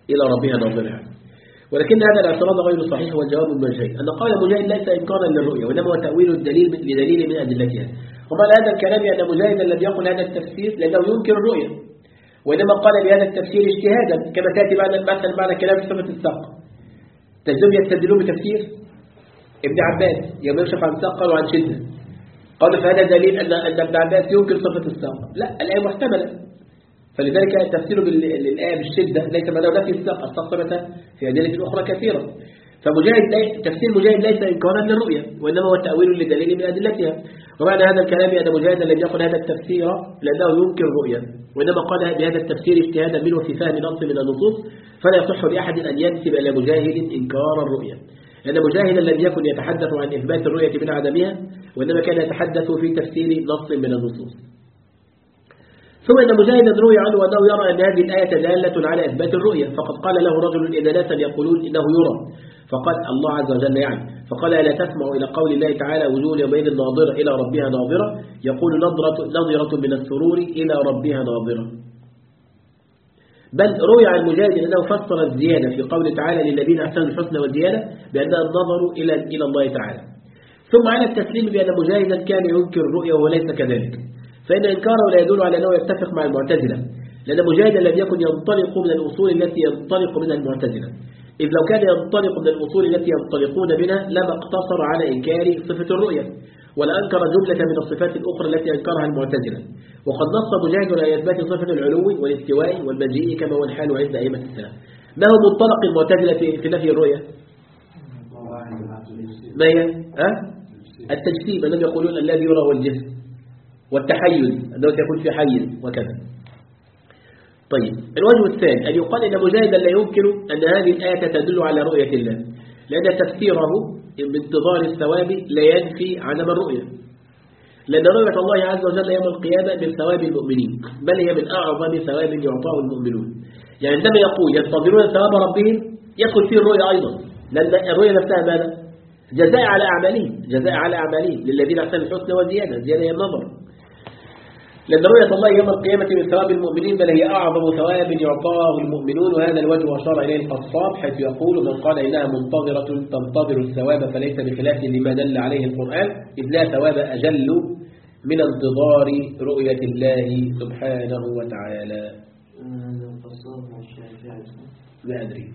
إلى ربها ناظرة. ولكن هذا الاعتراض غير صحيح والجواب مجهد أن قول مجاهد ليس إنكارا للرؤية وإنما هو تأويل الدليل لدليل من أدلتها. وقال هذا الكلام أن مجاهدا لم يقل هذا التفسير لأنه ينكر الرؤية، وإنما قال بهذا التفسير اجتهادا كما تأتي بعد مثلا معنى كلام في صفة الساق. تجدون يستدلون بتفسير ابن عباس يوم يكشف عن ساق قالوا عن شدة، قالوا فهذا دليل أن أن ابن عباس ينكر صفة الساق. لا، الآية محتملة، فلذلك التفسير بالآية بالشدة ليس معناه نفي الساق، الساق ثبت في أدلة أخرى كثيرة. فمجاهد تفسير مجاهد ليس إنكارا للرؤية وإنما هو تأويل لدليل من أدلتها. ومعنى هذا الكلام أن مجاهدا لم يقل هذا التفسير لأنه ينكر الرؤية، وإنما قال بهذا التفسير اجتهادا منه في فهم نص من النصوص، فلا يصح لأحد أن ينسب إلى مجاهد إنكار الرؤية، لأن مجاهدا لم يكن يتحدث عن إثبات الرؤية من عدمها، وإنما كان يتحدث في تفسير نص من النصوص. ثم إن مجاهدا روي عنه أنه يرى أن هذه الآية دالة على إثبات الرؤية، فقد قال له رجل إن ناسا يقولون إنه يرى، فقال الله عز وجل يعني، فقال ألا تسمع إلى قول الله تعالى وجوه يومئذ ناظرة إلى ربها ناظرة، يقول نظرة نظرة من السرور إلى ربها ناظرة. بل روي عن مجاهد أنه فسر الزيادة في قول تعالى للذين أحسنوا الحسنى والزيادة بأنها النظر إلى إلى الله تعالى. ثم على التسليم بأن مجاهدا كان ينكر الرؤية وليس كذلك، فإن إنكاره لا يدل على أنه يتفق مع المعتزلة، لأن مجاهدا لم يكن ينطلق من الأصول التي ينطلق منها المعتزلة، إذ لو كان ينطلق من الأصول التي ينطلقون منها لما اقتصر على إنكار صفة الرؤية، ولا أنكر جملة من الصفات الأخرى التي أنكرها المعتزلة. وقد نص مجاهد على إثبات صفة العلو والاستواء والمجيء كما هو الحال عند أئمة السلف. ما هو منطلق المعتزلة في نفي الرؤية؟ ما هي؟ أه؟ التجسيم، الذي يقولون الذي يرى هو الجسم، والتحيز أنه سيكون في حيز وكذا. طيب، الوجه الثاني أن يقال إن مجاهدا لا ينكر أن هذه الآية تدل على رؤية الله، لأن تفسيره بانتظار الثواب لا ينفي عدم الرؤية، لأن رؤية الله عز وجل يوم القيامة من ثواب المؤمنين، بل هي من أعظم ثواب يعطاه المؤمنون. يعني عندما يقول ينتظرون ثواب ربهم يدخل فيه الرؤية أيضا، لأن الرؤية نفسها ماذا؟ جزاء على أعمالهم، جزاء على أعمالهم للذين أحسنوا الحسنى وزيادة، زيادة هي النظر، لأن رؤية الله يوم القيامة من ثواب المؤمنين، بل هي أعظم ثواب يعطاه المؤمنون. وهذا الوجه أشار إليه القصاب حيث يقول من قال إنها منتظرة تنتظر الثواب فليس بخلاف لما دل عليه القرآن، إذ لا ثواب أجل من انتظار رؤية الله سبحانه وتعالى. لا أدري.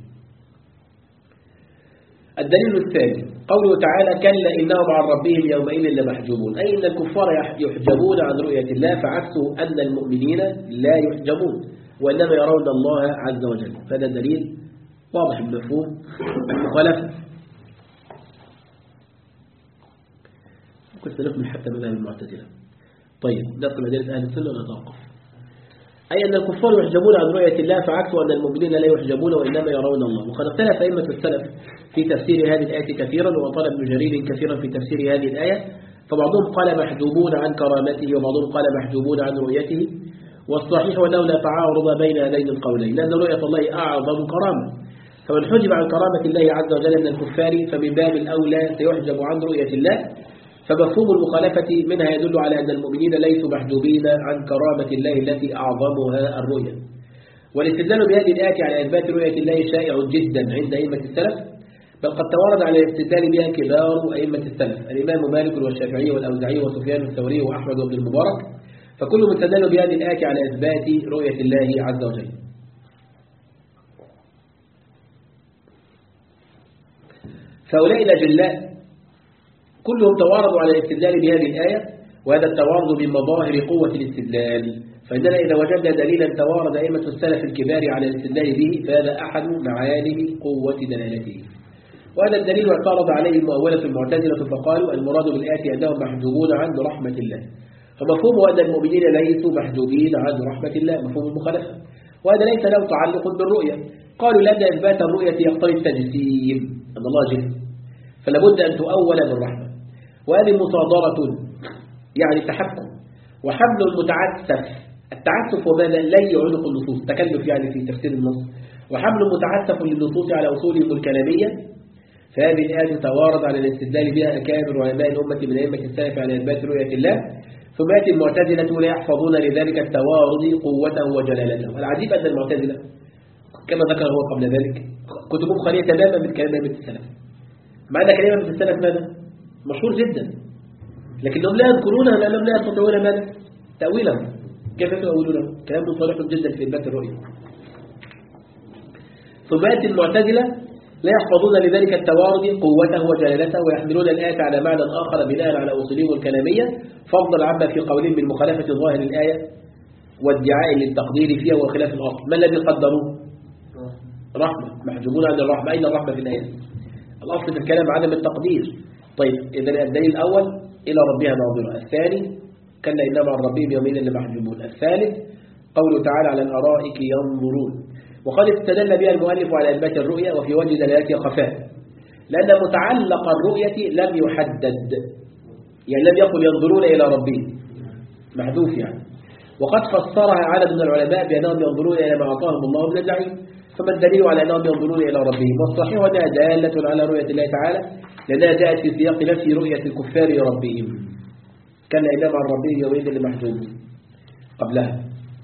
الدليل الثاني قوله تعالى كلا إنهم عن ربهم يومئذ لمحجوبون، أي أن الكفار يحجبون عن رؤية الله، فعكسه أن المؤمنين لا يحجبون وإنما يرون الله عز وجل. فهذا دليل واضح بمفهوم المخالفة. ممكن سنكمل حتى مذهب المعتزلة. طيب، ندخل أدلة أهل السنة ونتوقف. أي أن الكفار يحجبون عن رؤية الله، فعكسه أن المؤمنين لا يحجبون وإنما يرون الله. وقد اختلف أئمة السلف في تفسير هذه الآية كثيرا، وقال ابن جرير كثيرا في تفسير هذه الآية، فبعضهم قال محجوبون عن كرامته وبعضهم قال محجوبون عن رؤيته، والصحيح أنه لا تعارض بين هذين القولين، لأن رؤية الله أعظم كرامة، فمن حجب عن كرامة الله عز وجل من الكفار فمن باب الأولى سيحجب عن رؤية الله. فمفهوم المخالفة منها يدل على أن المؤمنين ليسوا محجوبين عن كرامة الله التي أعظمها الرؤية. والاستدلال بهذه الآية على إثبات رؤية الله شائع جدا عند أئمة السلف، بل قد تورد على الاستدلال بها كبار أئمة السلف، الإمام مالك والشافعي والأوزاعي وسفيان الثوري وأحمد وابن المبارك، فكل من استدل بهذه الآية على إثبات رؤية الله عز وجل. فهؤلاء الأجلاء كلهم توارضوا على الاستدلال بهذه الآية، وهذا التوارض من مظاهر قوة الاستدلال. فإننا إذا وجدنا دليلا توارد أئمة السلف الكبار على الاستدلال به فهذا أحد معالم قوة دلالته. وهذا الدليل اعترض عليه المؤولة المعتزلة فقالوا المراد بالآية أنهم محجوبون عن رحمة الله، فمفهوم أن المؤمنين ليسوا محجوبين عن رحمة الله مفهوم المخالفة، وهذا ليس له تعلق بالرؤية. قالوا لأن إثبات الرؤية يقتضي التجسيم، أن الله جسم، فلابد أن تؤول بالرحمة، وهذه مصادرة يعني تحكم وحمل المتعسف. التعسف هو ماذا؟ لي عنق النصوص، تكلف يعني في تفسير النص، وحمل متعسف للنصوص على أصولهم الكلامية. فهذه الآية توارد على الاستدلال بها أكابر علماء الأمة من أئمة السلف على إثبات رؤية الله، ثم يأتي المعتزلة لا يحفظون لذلك التوارد قوته وجلالته. العجيب أن المعتزلة كما ذكر هو قبل ذلك كتبهم خالية تماما من كلام أئمة السلف، مع أن كلام أئمة السلف ماذا؟ مشهور جدا، لكنهم لا يذكرونها لأنهم لا يستطيعون ماذا؟ تأويله. كيف يتأولونه؟ كلام صالح جدا في إثبات الرؤية. ثم يأتي المعتزلة لا يحفظون لذلك التوارد قوته وجلالته، ويحملون الآية على معنى آخر بناء على أصولهم الكلامية، فضلا عما في قولهم من مخالفة ظاهر الآية وادعاء للتقدير فيها وخلاف الأصل. ما الذي قدروه؟ رحمة، محجوبون عن الرحمة. أين الرحمة في الآية؟ الأصل في الكلام عدم التقدير. طيب إذا الدليل الأول إلى ربها ناظرة، الثاني كلا إنما عن ربهم يومئذ لمحجوبون، الثالث قوله تعالى على الأرائك ينظرون. وقد استدل بها المؤلف على إثبات الرؤية وفي وجه دلالتها خفاء، لأن متعلق الرؤية لم يحدد، يعني لم يقل ينظرون إلى ربهم، محذوف يعني. وقد فسرها عدد من العلماء بأنهم ينظرون إلى ما أعطاهم الله من النعيم، فما الدليل على أنهم ينظرون إلى ربهم؟ والصحيح أنها دالة على رؤية الله تعالى، لأنها جاءت في سياق نفي رؤية الكفار لربهم، كان إنما عن ربهم يومئذ لمحجوبون قبلها.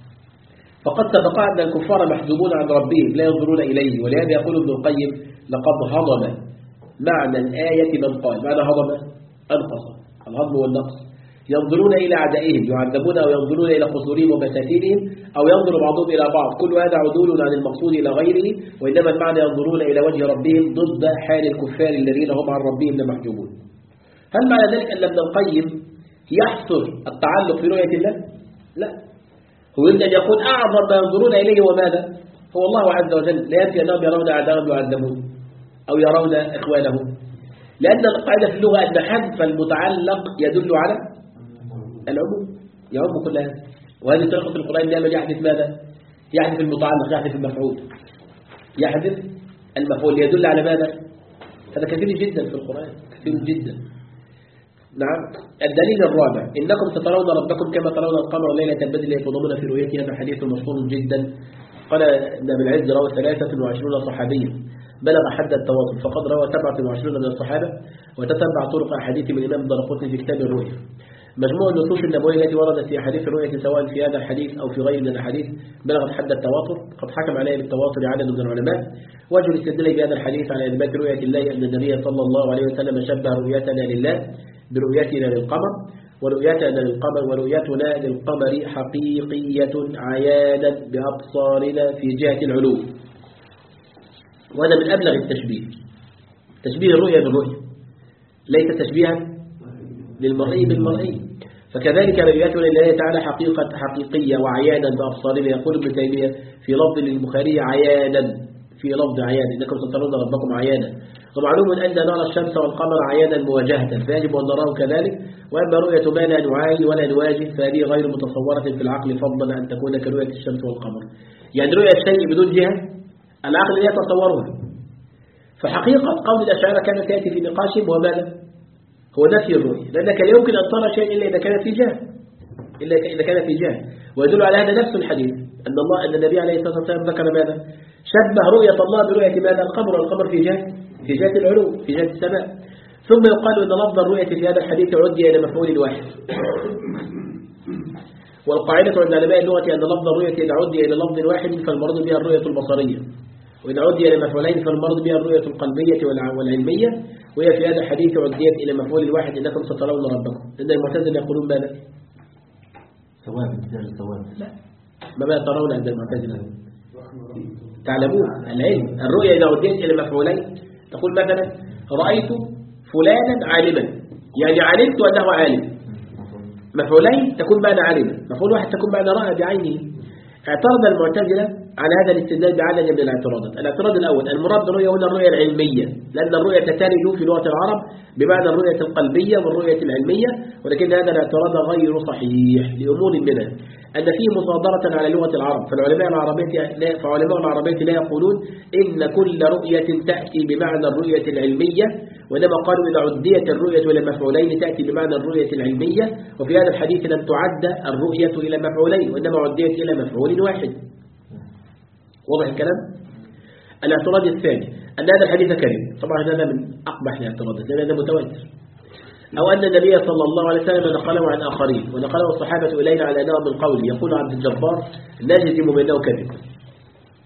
فقد سبق أن الكفار محجوبون عن ربهم لا ينظرون إليه، ولهذا يقول ابن القيم لقد هضم معنى الآية من قال. معنى هضم أنقص، الهضم والنقص. ينظرون إلى أعدائهم يعذبون، أو ينظرون إلى قصورهم وبساتينهم، أو ينظر بعضهم إلى بعض، كل هذا عدول عن المقصود إلى غيره، وإنما المعنى ينظرون إلى وجه ربهم ضد حال الكفار الذين هم عن ربهم لمحجوبون. هل معنى ذلك أن ابن القيم يحصر التعلق في رؤية الله؟ لا، هو يريد أن يقول أعظم ما ينظرون إليه وماذا؟ هو الله عز وجل، لا ينفي أنهم يرون أعداءهم يعذبون أو يرون إخوانهم، لأن القاعدة في اللغة أن حذف المتعلق يدل على العموم، يعم كل هذا. وهذه طريقة في القرآن دائما يحدث ماذا؟ يحدث المتعلق، يحدث المفعول، يحدث المفعول يدل على ماذا؟ هذا كثير جدا في القرآن، كثير جدا. نعم. الدليل الرابع إنكم سترون ربكم كما ترون القمر ليلة البدر يتضمن في رؤيته. هذا حديث مشهور جدا. قال ابن أبي العز روى ثلاثة وعشرون صحابيا بلغ حد التواصل، فقد روى سبعة وعشرون من الصحابة، وتتبع طرق أحاديث من الإمام الدارقطني في كتاب الرؤيا. مجموع النصوص النبوية التي وردت في أحاديث الرؤية سواء في هذا الحديث أو في غير من الأحاديث بلغت حد التواتر. قد حكم عليه بالتواتر عدد من العلماء. وجه الاستدلال بهذا الحديث على إثبات رؤية الله أن النبي صلى الله عليه وسلم شبه رؤيتنا لله برؤيتنا للقمر، ورؤيتنا للقمر ورؤيتنا للقمر حقيقية عيانا بأبصارنا في جهة العلو. وهذا من أبلغ التشبيه، تشبيه الرؤية بالرؤية، ليس تشبيها للمرئي بالمرئي. فكذلك رؤيتنا لله تعالى حقيقة حقيقية وعيانا بأبصارنا. يقول ابن تيمية في لفظ للبخاري عيانا، في لفظ عيانا إنكم سترون ربكم عيانا. ومعلوم أن نرى الشمس والقمر عيانا مواجهة، فيجب أن نراه كذلك. وأما رؤية ما لا نعاين ولا نواجه فهذه غير متصورة في العقل، فضلا أن تكون كرؤية الشمس والقمر. يعني رؤية الشيء بدون جهة العقل لا يتصورها. فحقيقة قول الأشاعرة كانت تأتي في نقاشهم وماذا؟ هو نفي الرؤية، لأنك لا يمكن أن ترى شيء إلا إذا كان في جهة، إلا إذا كان في جهة. ويدل على هذا نفس الحديث أن الله أن النبي عليه الصلاة والسلام ذكر ماذا؟ شبه رؤية الله برؤية ماذا؟ القمر، والقمر في جهة في جهة العلو في جهة السماء. ثم يقال أن لفظ الرؤية في هذا الحديث عدي إلى مفعول واحد. والقاعدة عند علماء اللغة أن لفظ الرؤية إذا عدي إلى لفظ واحد فالمراد بها الرؤية البصرية، وإذا عدي إلى مفعولين فالمراد بها الرؤية القلبية والعلمية. وهي في هذا الحديث عديت إلى مفعول واحد إنكم سترون ربكم. لأن المعتزلة يقولون ماذا؟ ثواب، مثال الثواب. لا، ما ترون عند المعتزلة؟ تعلمون العلم. الرؤية إذا عديت إلى مفعولين تقول مثلا رأيت فلانا عالما، يعني علمت أنه عالم. مفعولين تكون معنى علم، مفعول واحد تكون معنى رأى بعينه. اعترض المعتزلة على هذا الاستدلال بعدد من الاعتراضات. الاعتراض الأول المراد بالرؤية هنا الرؤية العلمية، لأن الرؤية تترد في لغة العرب بمعنى الرؤية القلبية والرؤية العلمية، ولكن هذا الاعتراض غير صحيح لأمور منها. أن فيه مصادرة على لغة العرب، فالعلماء العربية لا فعلماء العربية لا يقولون إن كل رؤية تأتي بمعنى الرؤية العلمية، وإنما قالوا إذا عديت الرؤية إلى مفعولين تأتي بمعنى الرؤية العلمية. وفي هذا الحديث لم تعد الرؤية إلى مفعولين، وإنما عديت إلى مفعول واحد. واضح الكلام؟ الاعتراض الثاني أن هذا الحديث كريم. طبعا هذا من أقبح الاعتراضات لأن هذا متواتر. أو أن النبي صلى الله عليه وسلم نقله عن آخرين، ونقله الصحابة إلينا على أنه من قول يقول عبد الجبار نجزم بأنه كذب.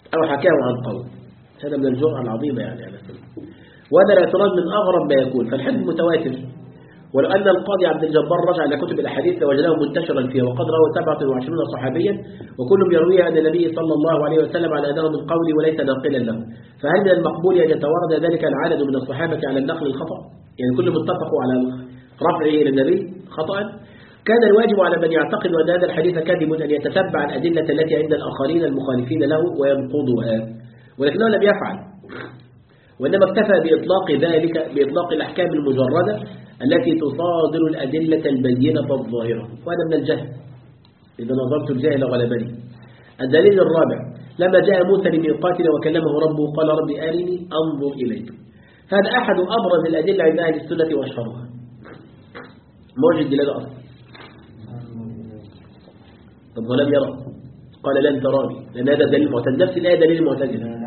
أو حكاه عن قول. هذا من الجرأة العظيمة يعني على السنة. وهذا الاعتراض من أغرب ما يكون، فالحديث متواتر، ولو أن القاضي عبد الجبار رجع إلى كتب الأحاديث لوجده منتشرا فيها، وقد روى سبعة وعشرين صحابيا وكلهم يرويه عن النبي صلى الله عليه وسلم على أنه من قوله وليس ناقلا له. فهل من المقبول أن يتوارد ذلك العدد من الصحابة على النقل الخطأ؟ يعني كلهم اتفقوا على رفعه إلى النبي خطأ؟ كان الواجب على من يعتقد أن هذا الحديث كاذب أن يتتبع الأدلة التي عند الآخرين المخالفين له وينقضها، ولكنه لم يفعل، وإنما اكتفى بإطلاق ذلك بإطلاق الأحكام المجردة التي تصادر الأدلة البينة الظاهرة، وهذا من الجهل. إذا نظرت الجاهل غلبني. الدليل الرابع: لما جاء موسى لميقاتنا وكلمه ربه قال ربي أرني أنظر إليك. هذا أحد أبرز الأدلة عند أهل السنة وأشهرها. موجد دلالة أصلا. طب ولم يرى قال لن تراني، لأن هذا دليل معتزلة، نفس الآية دليل معتزلة.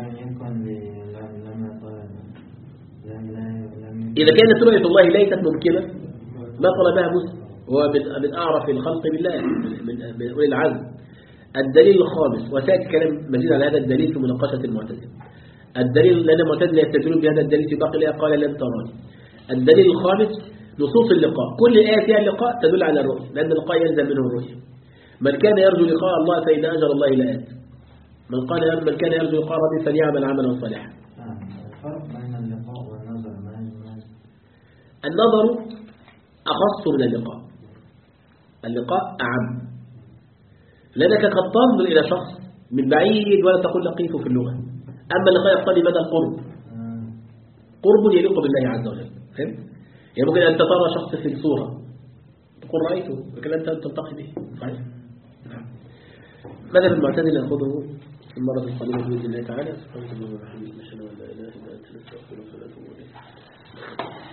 إذا كانت رؤية الله ليست ممكنة ما طلبها موسى، هو من أعرف الخلق بالله من أولي العزم. الدليل الخامس، وسيأتي كلام مزيد على هذا الدليل في مناقشة المعتزلة. الدليل لأن المعتزلة يستدلون بهذا الدليل في باقي الآية قال لن تراني. الدليل الخامس نصوص اللقاء، كل آية فيها اللقاء تدل على الرؤية، لأن اللقاء يلزم منه الرؤية. من كان يرجو لقاء الله فإن أجر الله لآت. من قال من كان يرجو لقاء ربه فليعمل عملا صالحا. الفرق بين اللقاء والنظر ما النظر أخص من اللقاء، اللقاء أعم، لأنك قد تنظر إلى شخص من بعيد ولا تقول لقيته في اللغة، أما اللقاء يقتضي مدى القرب، قرب يليق بالله عز وجل. فهمت؟ يعني ممكن أن ترى شخص في الصورة تقول رأيته، لكن أنت تلتقي به. صحيح؟ ماذا المعتزلة نأخذه في المرة القادمة بإذن الله تعالى. سبحانك اللهم وبحمدك نشهد أن لا إله إلا أنت نستغفرك ونتوب إليك.